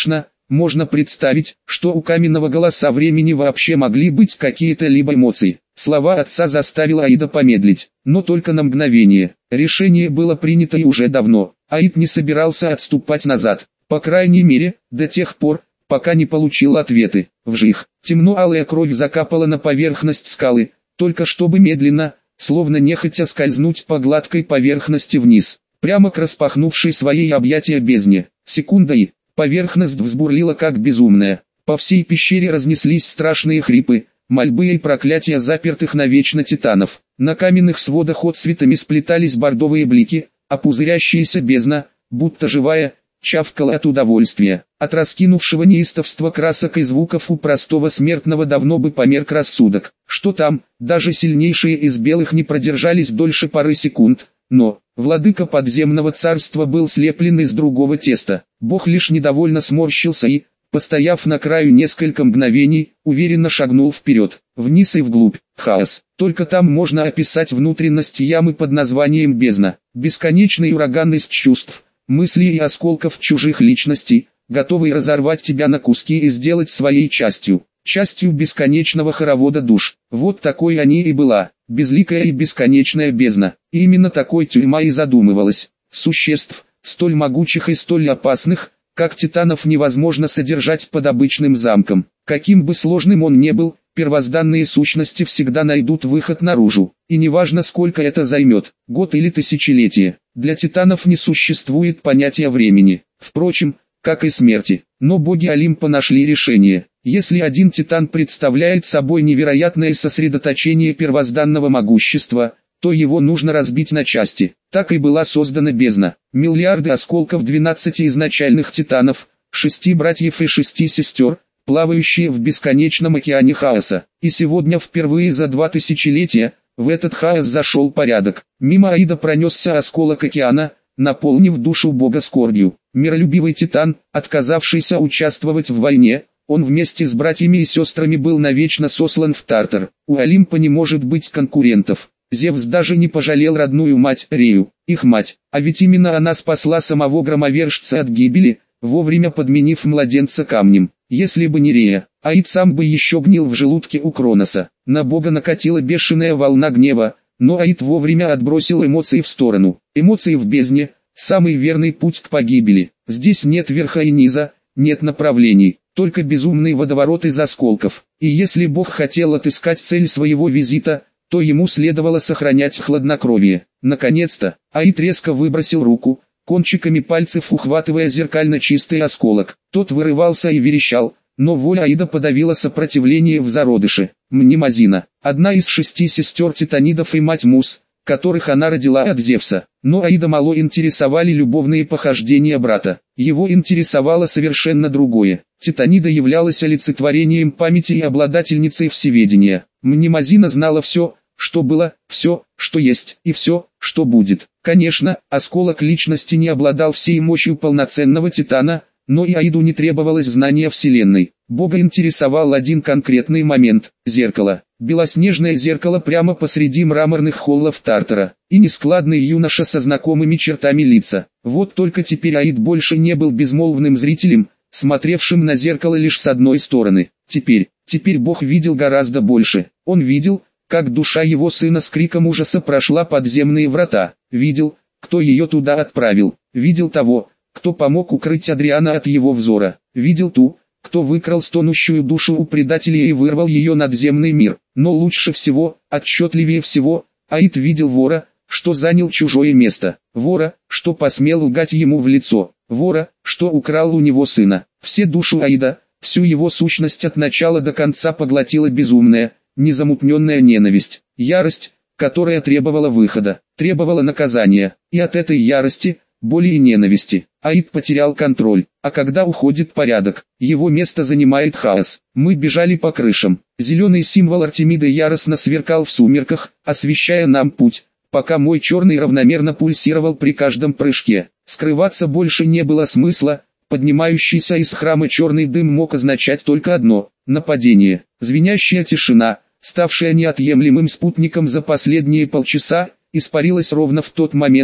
Можно представить, что у каменного голоса времени вообще могли быть какие-то либо эмоции. Слова отца заставила Аида помедлить, но только на мгновение. Решение было принято и уже давно. Аид не собирался отступать назад, по крайней мере, до тех пор, пока не получил ответы. Вжих, темно-алая кровь закапала на поверхность скалы, только чтобы медленно, словно нехотя скользнуть по гладкой поверхности вниз, прямо к распахнувшей свои объятия бездне. Секунда и поверхность взбурлила как безумная. По всей пещере разнеслись страшные хрипы, мольбы и проклятия запертых навечно титанов. На каменных сводах отцветами сплетались бордовые блики, а пузырящаяся бездна, будто живая, чавкала от удовольствия. От раскинувшего неистовства красок и звуков у простого смертного давно бы померк рассудок. Что там, даже сильнейшие из белых не продержались дольше пары секунд, но владыка подземного царства был слеплен из другого теста. Бог лишь недовольно сморщился и, постояв на краю несколько мгновений, уверенно шагнул вперед, вниз и вглубь. Хаос. Только там можно описать внутренность ямы под названием бездна. Бесконечный ураган из чувств, мыслей и осколков чужих личностей, готовый разорвать тебя на куски и сделать своей частью, частью бесконечного хоровода душ. Вот такой они и была, безликая и бесконечная бездна. И именно такой тюрьма и задумывалась. Существ, столь могучих и столь опасных, как титанов, невозможно содержать под обычным замком. Каким бы сложным он ни был, первозданные сущности всегда найдут выход наружу. И неважно, сколько это займет, год или тысячелетие. Для титанов не существует понятия времени. Впрочем, как и смерти. Но боги Олимпа нашли решение. Если один титан представляет собой невероятное сосредоточение первозданного могущества, то его нужно разбить на части. Так и была создана бездна. Миллиарды осколков двенадцати изначальных титанов, шести братьев и шести сестер, плавающие в бесконечном океане хаоса. И сегодня впервые за два тысячелетия, в этот хаос зашел порядок. Мимо Аида пронесся осколок океана, наполнив душу бога скорбью. Миролюбивый титан, отказавшийся участвовать в войне, он вместе с братьями и сестрами был навечно сослан в Тартар. У Олимпа не может быть конкурентов. Зевс даже не пожалел родную мать Рею, их мать, а ведь именно она спасла самого громовержца от гибели, вовремя подменив младенца камнем. Если бы не Рея, Аид сам бы еще гнил в желудке у Кроноса. На бога накатила бешеная волна гнева, но Аид вовремя отбросил эмоции в сторону. Эмоции в бездне – самый верный путь к погибели. Здесь нет верха и низа, нет направлений, только безумный водоворот из осколков. И если бог хотел отыскать цель своего визита, то ему следовало сохранять хладнокровие. Наконец-то, Аид резко выбросил руку, кончиками пальцев ухватывая зеркально чистый осколок. Тот вырывался и верещал, но воля Аида подавила сопротивление в зародыше. Мнемозина, одна из шести сестер титанидов и мать Мус, которых она родила от Зевса. Но Аида мало интересовали любовные похождения брата. Его интересовало совершенно другое. Титанида являлась олицетворением памяти и обладательницей всеведения. Мнемозина знала все, что было, все, что есть, и все, что будет. Конечно, осколок личности не обладал всей мощью полноценного титана, но и Аиду не требовалось знания Вселенной. Бога интересовал один конкретный момент – зеркало. Белоснежное зеркало прямо посреди мраморных холлов Тартара. И нескладный юноша со знакомыми чертами лица. Вот только теперь Аид больше не был безмолвным зрителем, смотревшим на зеркало лишь с одной стороны. Теперь, теперь Бог видел гораздо больше. Он видел, как душа его сына с криком ужаса прошла подземные врата. Видел, кто ее туда отправил. Видел того, кто помог укрыть Адриана от его взора. Видел ту, кто выкрал стонущую душу у предателя и вырвал ее надземный мир. Но лучше всего, отчетливее всего, Аид видел вора, что занял чужое место. Вора, что посмел лгать ему в лицо. Вора, что украл у него сына. Все душу Аида, всю его сущность от начала до конца поглотила безумная, незамутненная ненависть. Ярость, которая требовала выхода, требовала наказания. И от этой ярости, боли и ненависти, Аид потерял контроль. А когда уходит порядок, его место занимает хаос. Мы бежали по крышам. Зеленый символ Артемиды яростно сверкал в сумерках, освещая нам путь, пока мой черный равномерно пульсировал при каждом прыжке. Скрываться больше не было смысла. Поднимающийся из храма черный дым мог означать только одно – нападение. Звенящая тишина, ставшая неотъемлемым спутником за последние полчаса, испарилась ровно в тот момент,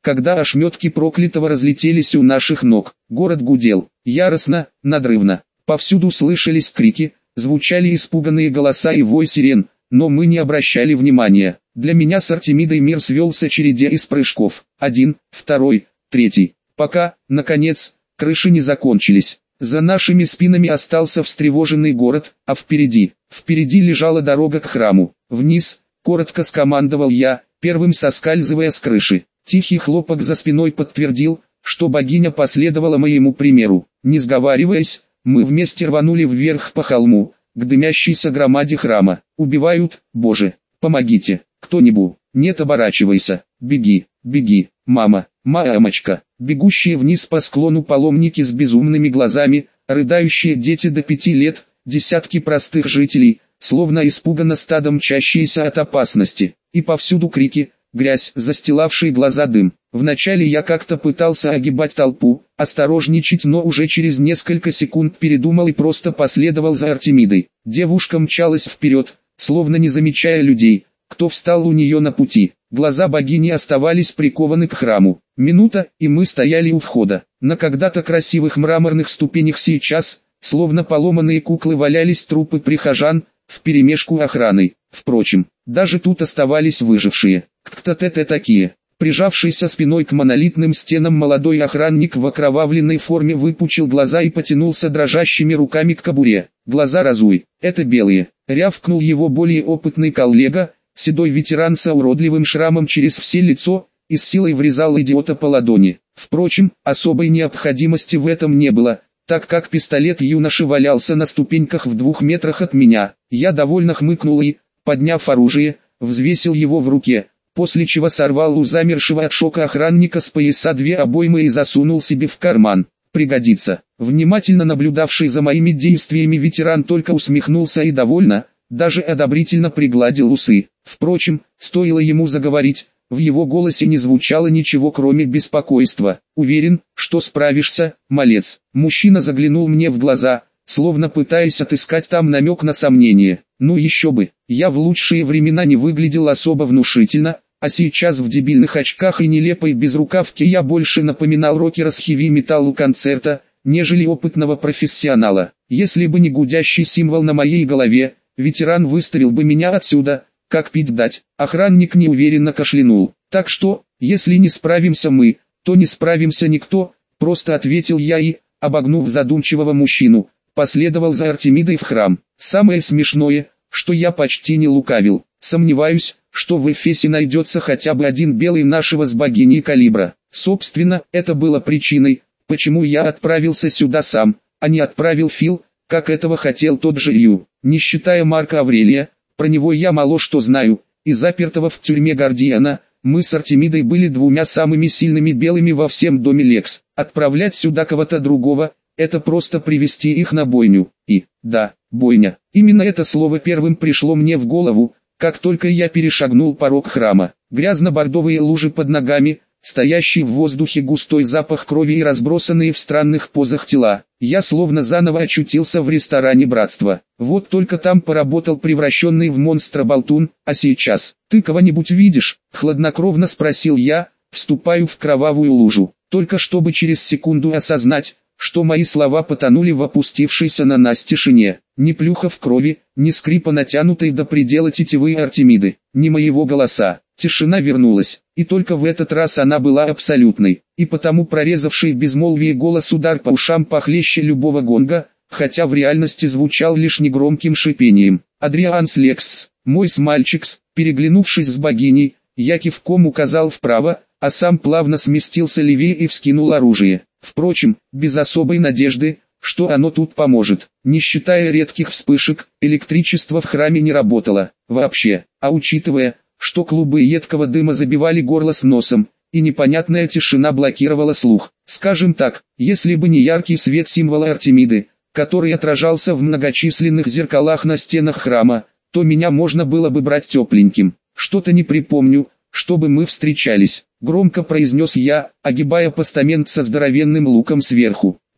когда ошметки проклятого разлетелись у наших ног. Город гудел, яростно, надрывно. Повсюду слышались крики, звучали испуганные голоса и вой сирен, но мы не обращали внимания. Для меня с Артемидой мир свелся череде из прыжков. Один, второй, третий. Пока, наконец, крыши не закончились. За нашими спинами остался встревоженный город, а впереди, впереди лежала дорога к храму. Вниз, коротко скомандовал я, первым соскальзывая с крыши. Тихий хлопок за спиной подтвердил, что богиня последовала моему примеру. Не сговариваясь, мы вместе рванули вверх по холму, к дымящейся громаде храма. Убивают, Боже, помогите, кто-нибудь, нет, оборачивайся, беги, беги, мама, мамочка. Бегущие вниз по склону паломники с безумными глазами, рыдающие дети до пяти лет, десятки простых жителей, словно испуганно стадом мчащиеся от опасности, и повсюду крики, грязь, застилавший глаза дым. Вначале я как-то пытался огибать толпу, осторожничать, но уже через несколько секунд передумал и просто последовал за Артемидой. Девушка мчалась вперед, словно не замечая людей, кто встал у нее на пути. Глаза богини оставались прикованы к храму. Минута, и мы стояли у входа. На когда-то красивых мраморных ступенях сейчас, словно поломанные куклы, валялись трупы прихожан, вперемешку охраной. Впрочем, даже тут оставались выжившие. Кто-то такие. Прижавшийся спиной к монолитным стенам молодой охранник в окровавленной форме выпучил глаза и потянулся дрожащими руками к кобуре. «Глаза разуй, это белые», — рявкнул его более опытный коллега, седой ветеран с уродливым шрамом через все лицо, и с силой врезал идиота по ладони. Впрочем, особой необходимости в этом не было, так как пистолет юноши валялся на ступеньках в двух метрах от меня. Я довольно хмыкнул и, подняв оружие, взвесил его в руке, после чего сорвал у замершего от шока охранника с пояса две обоймы и засунул себе в карман. «Пригодится». Внимательно наблюдавший за моими действиями ветеран только усмехнулся и довольно, даже одобрительно пригладил усы. Впрочем, стоило ему заговорить, в его голосе не звучало ничего кроме беспокойства. «Уверен, что справишься, малец». Мужчина заглянул мне в глаза, словно пытаясь отыскать там намек на сомнение. Ну еще бы, я в лучшие времена не выглядел особо внушительно, а сейчас в дебильных очках и нелепой безрукавке я больше напоминал рокера с хэви-металл концерта, нежели опытного профессионала. Если бы не гудящий символ на моей голове, ветеран выставил бы меня отсюда, как пить дать. Охранник неуверенно кашлянул. «Так что, если не справимся мы, то не справимся никто», просто ответил я и, обогнув задумчивого мужчину, последовал за Артемидой в храм. Самое смешное, что я почти не лукавил. Сомневаюсь, что в Эфесе найдется хотя бы один белый нашего с богиней калибра. Собственно, это было причиной, почему я отправился сюда сам, а не отправил Фил, как этого хотел тот же Рью. Не считая Марка Аврелия, про него я мало что знаю, и запертого в тюрьме Гордиана, мы с Артемидой были двумя самыми сильными белыми во всем доме Лекс. Отправлять сюда кого-то другого — это просто привести их на бойню. И, да, бойня. Именно это слово первым пришло мне в голову, как только я перешагнул порог храма. Грязно-бордовые лужи под ногами, стоящий в воздухе густой запах крови и разбросанные в странных позах тела. Я словно заново очутился в ресторане Братства. Вот только там поработал превращенный в монстра болтун, а сейчас, ты кого-нибудь видишь? Хладнокровно спросил я, вступаю в кровавую лужу, только чтобы через секунду осознать, что мои слова потонули в опустившейся на нас тишине. Ни плюха в крови, ни скрипа натянутой до предела тетивы Артемиды, ни моего голоса. Тишина вернулась, и только в этот раз она была абсолютной, и потому прорезавший безмолвие голос удар по ушам похлеще любого гонга, хотя в реальности звучал лишь негромким шипением. «Адрианс Лекс, мой смальчикс», переглянувшись с богиней, я кивком указал вправо, а сам плавно сместился левее и вскинул оружие. Впрочем, без особой надежды, что оно тут поможет. Не считая редких вспышек, электричество в храме не работало вообще, а учитывая, что клубы едкого дыма забивали горло с носом, и непонятная тишина блокировала слух. Скажем так, если бы не яркий свет символа Артемиды, который отражался в многочисленных зеркалах на стенах храма, то меня можно было бы брать тепленьким. Что-то не припомню, чтобы мы встречались, громко произнес я, огибая постамент со здоровенным луком сверху.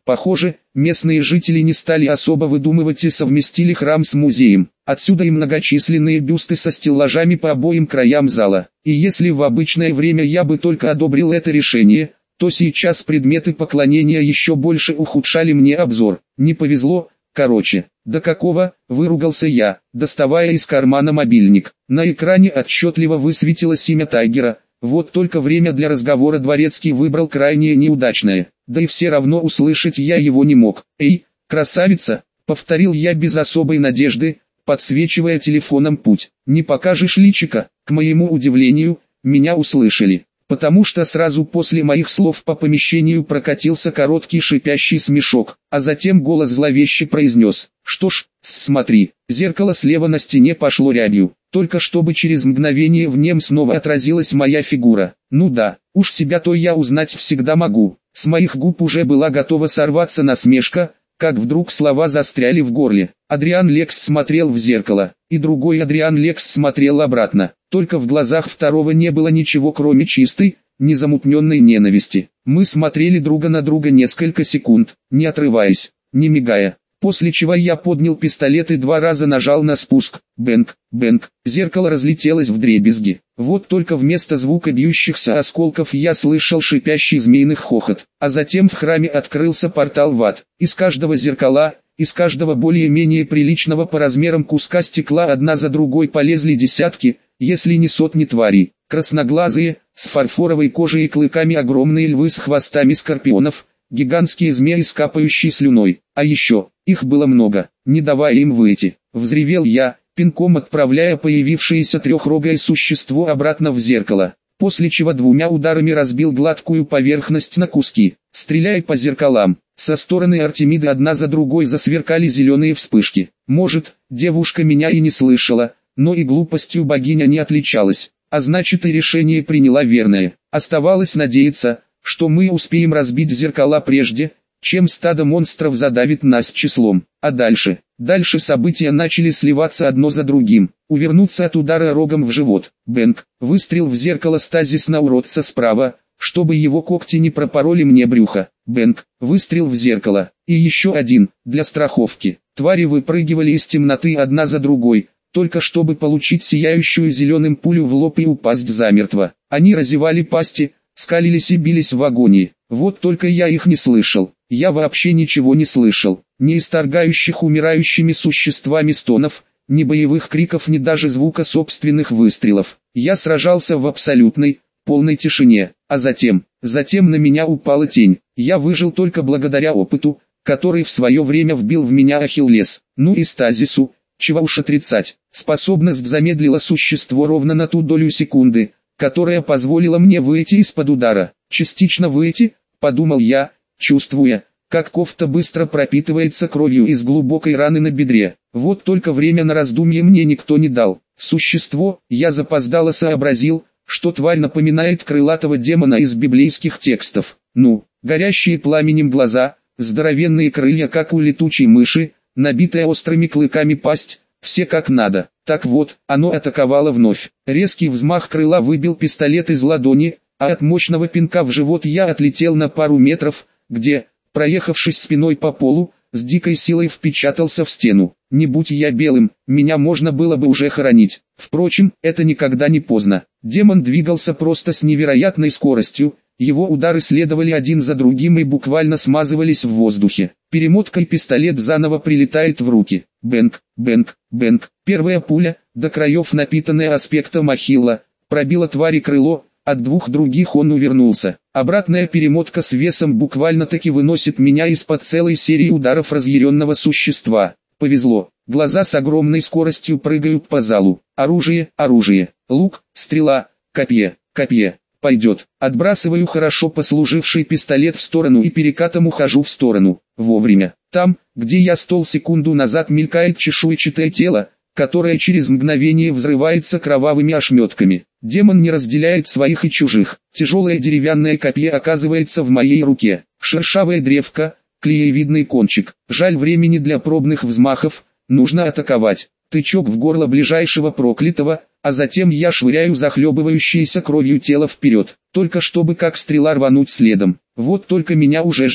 Похоже, местные жители не стали особо выдумывать и совместили храм с музеем. Отсюда и многочисленные бюсты со стеллажами по обоим краям зала. И если в обычное время я бы только одобрил это решение, то сейчас предметы поклонения еще больше ухудшали мне обзор. Не повезло, короче. «Да какого?» – выругался я, доставая из кармана мобильник. На экране отчетливо высветилось имя Тайгера. Вот только время для разговора Дворецкий выбрал крайне неудачное. Да и все равно услышать я его не мог. «Эй, красавица!» – повторил я без особой надежды, подсвечивая телефоном путь. «Не покажешь личика?» К моему удивлению, меня услышали. Потому что сразу после моих слов по помещению прокатился короткий шипящий смешок, а затем голос зловеще произнес: «Что ж, смотри». Зеркало слева на стене пошло рябью, только чтобы через мгновение в нем снова отразилась моя фигура. Ну да, уж себя-то я узнать всегда могу. С моих губ уже была готова сорваться насмешка, как вдруг слова застряли в горле. Адриан Лекс смотрел в зеркало, и другой Адриан Лекс смотрел обратно. Только в глазах второго не было ничего, кроме чистой, незамутненной ненависти. Мы смотрели друга на друга несколько секунд, не отрываясь, не мигая. После чего я поднял пистолет и два раза нажал на спуск. Бэнк, бэнк. Зеркало разлетелось вдребезги. Вот только вместо звука бьющихся осколков я слышал шипящий змеиный хохот. А затем в храме открылся портал в ад. Из каждого зеркала, из каждого более-менее приличного по размерам куска стекла одна за другой полезли десятки, если не сотни тварей. Красноглазые, с фарфоровой кожей и клыками огромные львы с хвостами скорпионов, гигантские змеи с капающей слюной. А еще, их было много, не давая им выйти. Взревел я, пинком отправляя появившееся трехрогое существо обратно в зеркало, после чего двумя ударами разбил гладкую поверхность на куски. Стреляя по зеркалам, со стороны Артемиды одна за другой засверкали зеленые вспышки. Может, девушка меня и не слышала, но и глупостью богиня не отличалась, а значит и решение приняла верное. Оставалось надеяться, что мы успеем разбить зеркала прежде, чем стадо монстров задавит нас числом. А дальше, дальше события начали сливаться одно за другим. Увернуться от удара рогом в живот. Бэнк, выстрел в зеркало стазис на уродца справа, чтобы его когти не пропороли мне брюхо. Бэнк, выстрел в зеркало. И еще один, для страховки. Твари выпрыгивали из темноты одна за другой, только чтобы получить сияющую зеленым пулю в лоб и упасть замертво. Они разевали пасти, скалились и бились в агонии. Вот только я их не слышал. Я вообще ничего не слышал. Ни исторгающих умирающими существами стонов, ни боевых криков, ни даже звука собственных выстрелов. Я сражался в абсолютной, полной тишине. А затем, затем на меня упала тень. Я выжил только благодаря опыту, который в свое время вбил в меня Ахиллес. Ну и стазису, чего уж отрицать. Способность замедлила существо ровно на ту долю секунды, которая позволила мне выйти из-под удара. Частично выйти, подумал я, чувствуя, как кофта быстро пропитывается кровью из глубокой раны на бедре. Вот только время на раздумье мне никто не дал. Существо, я запоздало сообразил, что тварь напоминает крылатого демона из библейских текстов. Ну, горящие пламенем глаза, здоровенные крылья, как у летучей мыши, набитая острыми клыками пасть, все как надо. Так вот, оно атаковало вновь. Резкий взмах крыла выбил пистолет из ладони, а от мощного пинка в живот я отлетел на пару метров, где, проехавшись спиной по полу, с дикой силой впечатался в стену. Не будь я белым, меня можно было бы уже хоронить. Впрочем, это никогда не поздно. Демон двигался просто с невероятной скоростью, его удары следовали один за другим и буквально смазывались в воздухе. Перемоткой пистолет заново прилетает в руки. Бэнк, бэнк, бэнк. Первая пуля, до краев напитанная аспектом Ахилла, пробила твари крыло, от двух других он увернулся. Обратная перемотка с весом буквально-таки выносит меня из-под целой серии ударов разъяренного существа. Повезло. Глаза с огромной скоростью прыгают по залу. Оружие, оружие. Лук, стрела, копье, копье. Пойдет. Отбрасываю хорошо послуживший пистолет в сторону и перекатом ухожу в сторону. Вовремя. Там, где я стол секунду назад, мелькает чешуйчатое тело, которое через мгновение взрывается кровавыми ошметками. Демон не разделяет своих и чужих. Тяжелое деревянное копье оказывается в моей руке. Шершавая древко, клеевидный кончик. Жаль, времени для пробных взмахов, нужно атаковать. Тычок в горло ближайшего проклятого, а затем я швыряю захлебывающееся кровью тело вперед, только чтобы как стрела рвануть следом. Вот только меня уже ждали.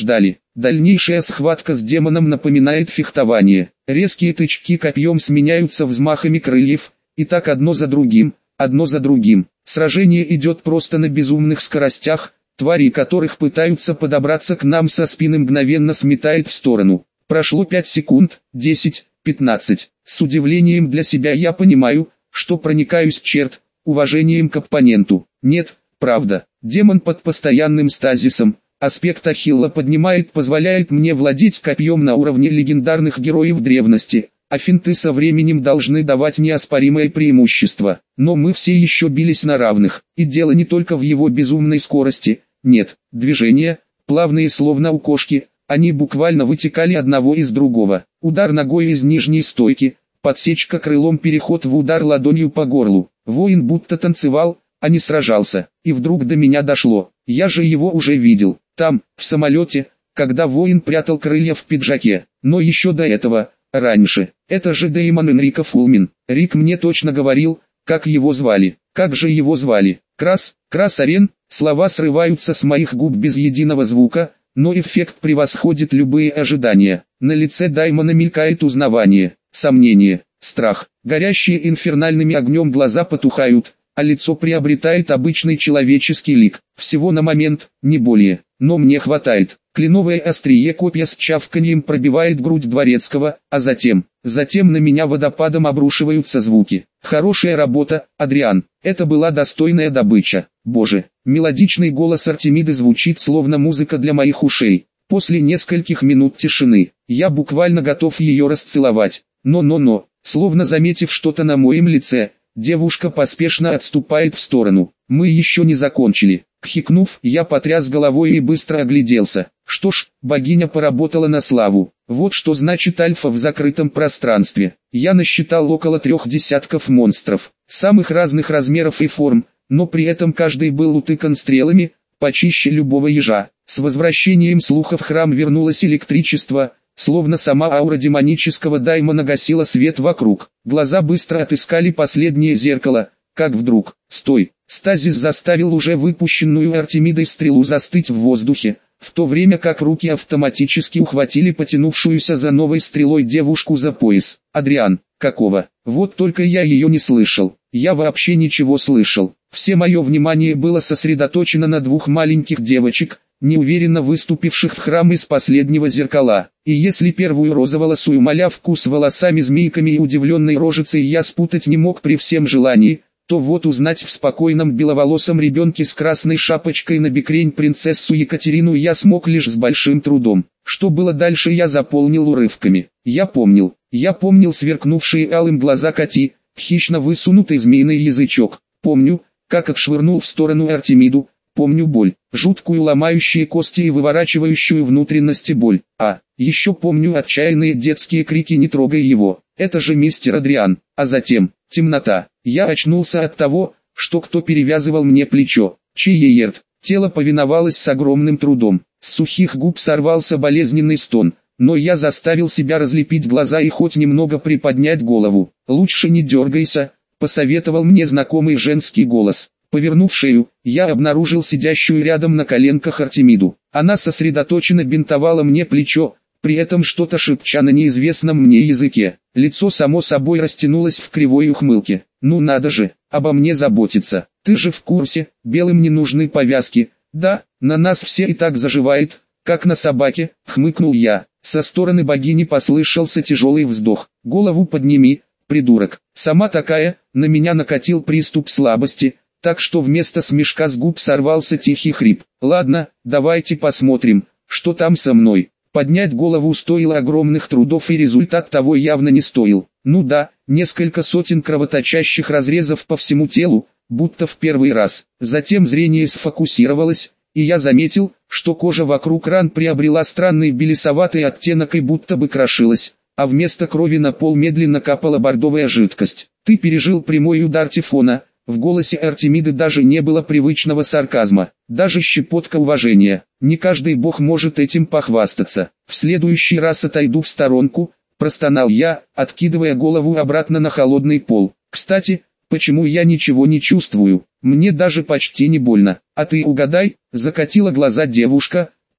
Дальнейшая схватка с демоном напоминает фехтование. Резкие тычки копьем сменяются взмахами крыльев, и так одно за другим, одно за другим. Сражение идет просто на безумных скоростях, твари которых пытаются подобраться к нам со спины мгновенно сметает в сторону. Прошло пять секунд, десять, пятнадцать. С удивлением для себя я понимаю, что проникаюсь черт, уважением к оппоненту. Нет, правда, демон под постоянным стазисом. Аспект Ахилла поднимает, позволяет мне владеть копьем на уровне легендарных героев древности, а финты со временем должны давать неоспоримое преимущество. Но мы все еще бились на равных, и дело не только в его безумной скорости, нет, движения, плавные словно у кошки, они буквально вытекали одного из другого. Удар ногой из нижней стойки, подсечка крылом, переход в удар ладонью по горлу. Воин будто танцевал, а не сражался, и вдруг до меня дошло, я же его уже видел. Там, в самолете, когда воин прятал крылья в пиджаке, но еще до этого, раньше, это же Дэймон Энрико Фулмин. Рик мне точно говорил, как его звали, как же его звали, Крас, Крас Арен, слова срываются с моих губ без единого звука, но эффект превосходит любые ожидания. На лице Дэймона мелькает узнавание, сомнение, страх, горящие инфернальными огнем глаза потухают, а лицо приобретает обычный человеческий лик, всего на момент, не более. Но мне хватает. Кленовое острие копья с чавканьем пробивает грудь дворецкого, а затем, затем на меня водопадом обрушиваются звуки. Хорошая работа, Адриан. Это была достойная добыча. Боже, мелодичный голос Артемиды звучит словно музыка для моих ушей. После нескольких минут тишины, я буквально готов ее расцеловать. Но-но-но, словно заметив что-то на моем лице, девушка поспешно отступает в сторону. Мы еще не закончили. Кхикнув, я потряс головой и быстро огляделся. Что ж, богиня поработала на славу. Вот что значит альфа в закрытом пространстве. Я насчитал около трех десятков монстров, самых разных размеров и форм, но при этом каждый был утыкан стрелами, почище любого ежа. С возвращением слуха в храм вернулось электричество, словно сама аура демонического даймона гасила свет вокруг. Глаза быстро отыскали последнее зеркало, как вдруг, стой, стазис заставил уже выпущенную Артемидой стрелу застыть в воздухе, в то время как руки автоматически ухватили потянувшуюся за новой стрелой девушку за пояс. Адриан, какого? Вот только я ее не слышал, я вообще ничего слышал. Все мое внимание было сосредоточено на двух маленьких девочек, неуверенно выступивших в храм из последнего зеркала. И если первую розоволосую малявку с волосами-змейками и удивленной рожицей я спутать не мог при всем желании, то вот узнать в спокойном беловолосом ребенке с красной шапочкой на бекрень принцессу Екатерину я смог лишь с большим трудом. Что было дальше, я заполнил урывками. Я помнил, я помнил сверкнувшие алым глаза Кати, хищно высунутый змеиный язычок. Помню, как отшвырнул в сторону Артемиду. Помню боль, жуткую ломающие кости и выворачивающую внутренности боль. А, еще помню отчаянные детские крики «не трогай его, это же мистер Адриан». А затем, темнота. Я очнулся от того, что кто перевязывал мне плечо. Чиеерт. Тело повиновалось с огромным трудом. С сухих губ сорвался болезненный стон, но я заставил себя разлепить глаза и хоть немного приподнять голову. «Лучше не дергайся», — посоветовал мне знакомый женский голос. Повернув шею, я обнаружил сидящую рядом на коленках Артемиду. Она сосредоточенно бинтовала мне плечо, при этом что-то шепча на неизвестном мне языке. Лицо само собой растянулось в кривой ухмылке. «Ну надо же, обо мне заботиться. Ты же в курсе, белым не нужны повязки. Да, на нас все и так заживает, как на собаке», — хмыкнул я. Со стороны богини послышался тяжелый вздох. «Голову подними, придурок». Сама такая, на меня накатил приступ слабости, так что вместо смешка с губ сорвался тихий хрип. «Ладно, давайте посмотрим, что там со мной». Поднять голову стоило огромных трудов и результат того явно не стоил. Ну да, несколько сотен кровоточащих разрезов по всему телу, будто в первый раз. Затем зрение сфокусировалось, и я заметил, что кожа вокруг ран приобрела странный белесоватый оттенок и будто бы крошилась, а вместо крови на пол медленно капала бордовая жидкость. «Ты пережил прямой удар Тифона». В голосе Артемиды даже не было привычного сарказма, даже щепотка уважения. Не каждый бог может этим похвастаться. «В следующий раз отойду в сторонку», — простонал я, откидывая голову обратно на холодный пол. «Кстати, почему я ничего не чувствую? Мне даже почти не больно». «А ты угадай», — закатила глаза девушка,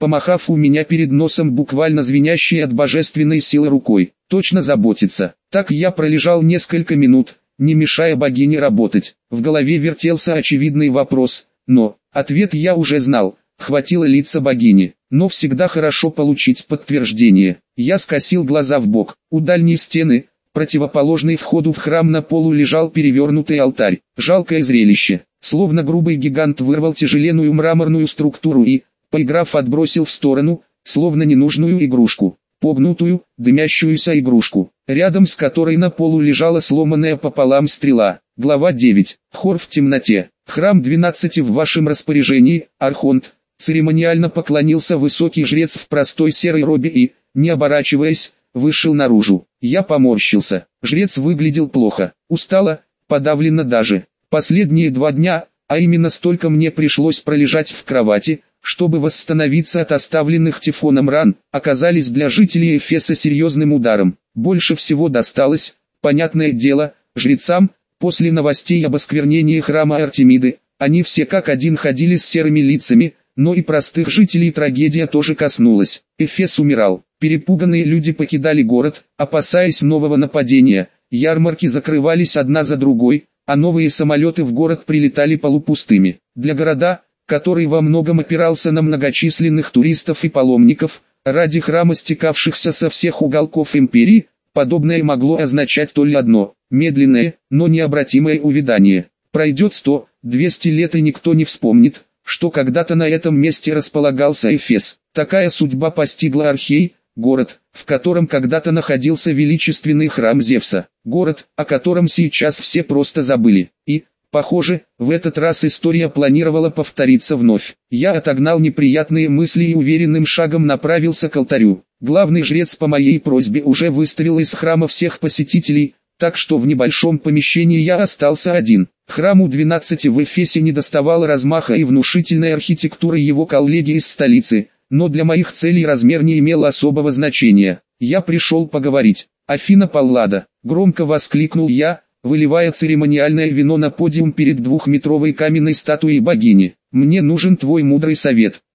помахав у меня перед носом буквально звенящей от божественной силы рукой. Точно заботится. Так я пролежал несколько минут, не мешая богине работать. В голове вертелся очевидный вопрос, но ответ я уже знал. Хватило лица богини, но всегда хорошо получить подтверждение. Я скосил глаза в бок. У дальней стены, противоположной входу в храм, на полу лежал перевернутый алтарь. Жалкое зрелище. Словно грубый гигант вырвал тяжеленную мраморную структуру и, поиграв, отбросил в сторону, словно ненужную игрушку. Погнутую, дымящуюся игрушку, рядом с которой на полу лежала сломанная пополам стрела. Глава девять. Хор в темноте. Храм двенадцати в вашем распоряжении, Архонт. Церемониально поклонился высокий жрец в простой серой робе и, не оборачиваясь, вышел наружу. Я поморщился. Жрец выглядел плохо, устало, подавленно даже. Последние два дня, а именно столько мне пришлось пролежать в кровати, чтобы восстановиться от оставленных тифоном ран, оказались для жителей Эфеса серьезным ударом. Больше всего досталось, понятное дело, жрецам. После новостей об осквернении храма Артемиды, они все как один ходили с серыми лицами, но и простых жителей трагедия тоже коснулась. Эфес умирал, перепуганные люди покидали город, опасаясь нового нападения, ярмарки закрывались одна за другой, а новые самолеты в город прилетали полупустыми. Для города, который во многом опирался на многочисленных туристов и паломников, ради храма, стекавшихся со всех уголков империи, подобное могло означать только одно – медленное, но необратимое увядание. Пройдет сто, двести лет и никто не вспомнит, что когда-то на этом месте располагался Эфес. Такая судьба постигла Архей, город, в котором когда-то находился величественный храм Зевса. Город, о котором сейчас все просто забыли. И, похоже, в этот раз история планировала повториться вновь. Я отогнал неприятные мысли и уверенным шагом направился к алтарю. Главный жрец по моей просьбе уже выставил из храма всех посетителей, так что в небольшом помещении я остался один. Храму двенадцати в Эфесе недоставало размаха и внушительной архитектуры его коллеги из столицы, но для моих целей размер не имел особого значения. Я пришел поговорить. «Афина Паллада!» — громко воскликнул я, выливая церемониальное вино на подиум перед двухметровой каменной статуей богини. «Мне нужен твой мудрый совет».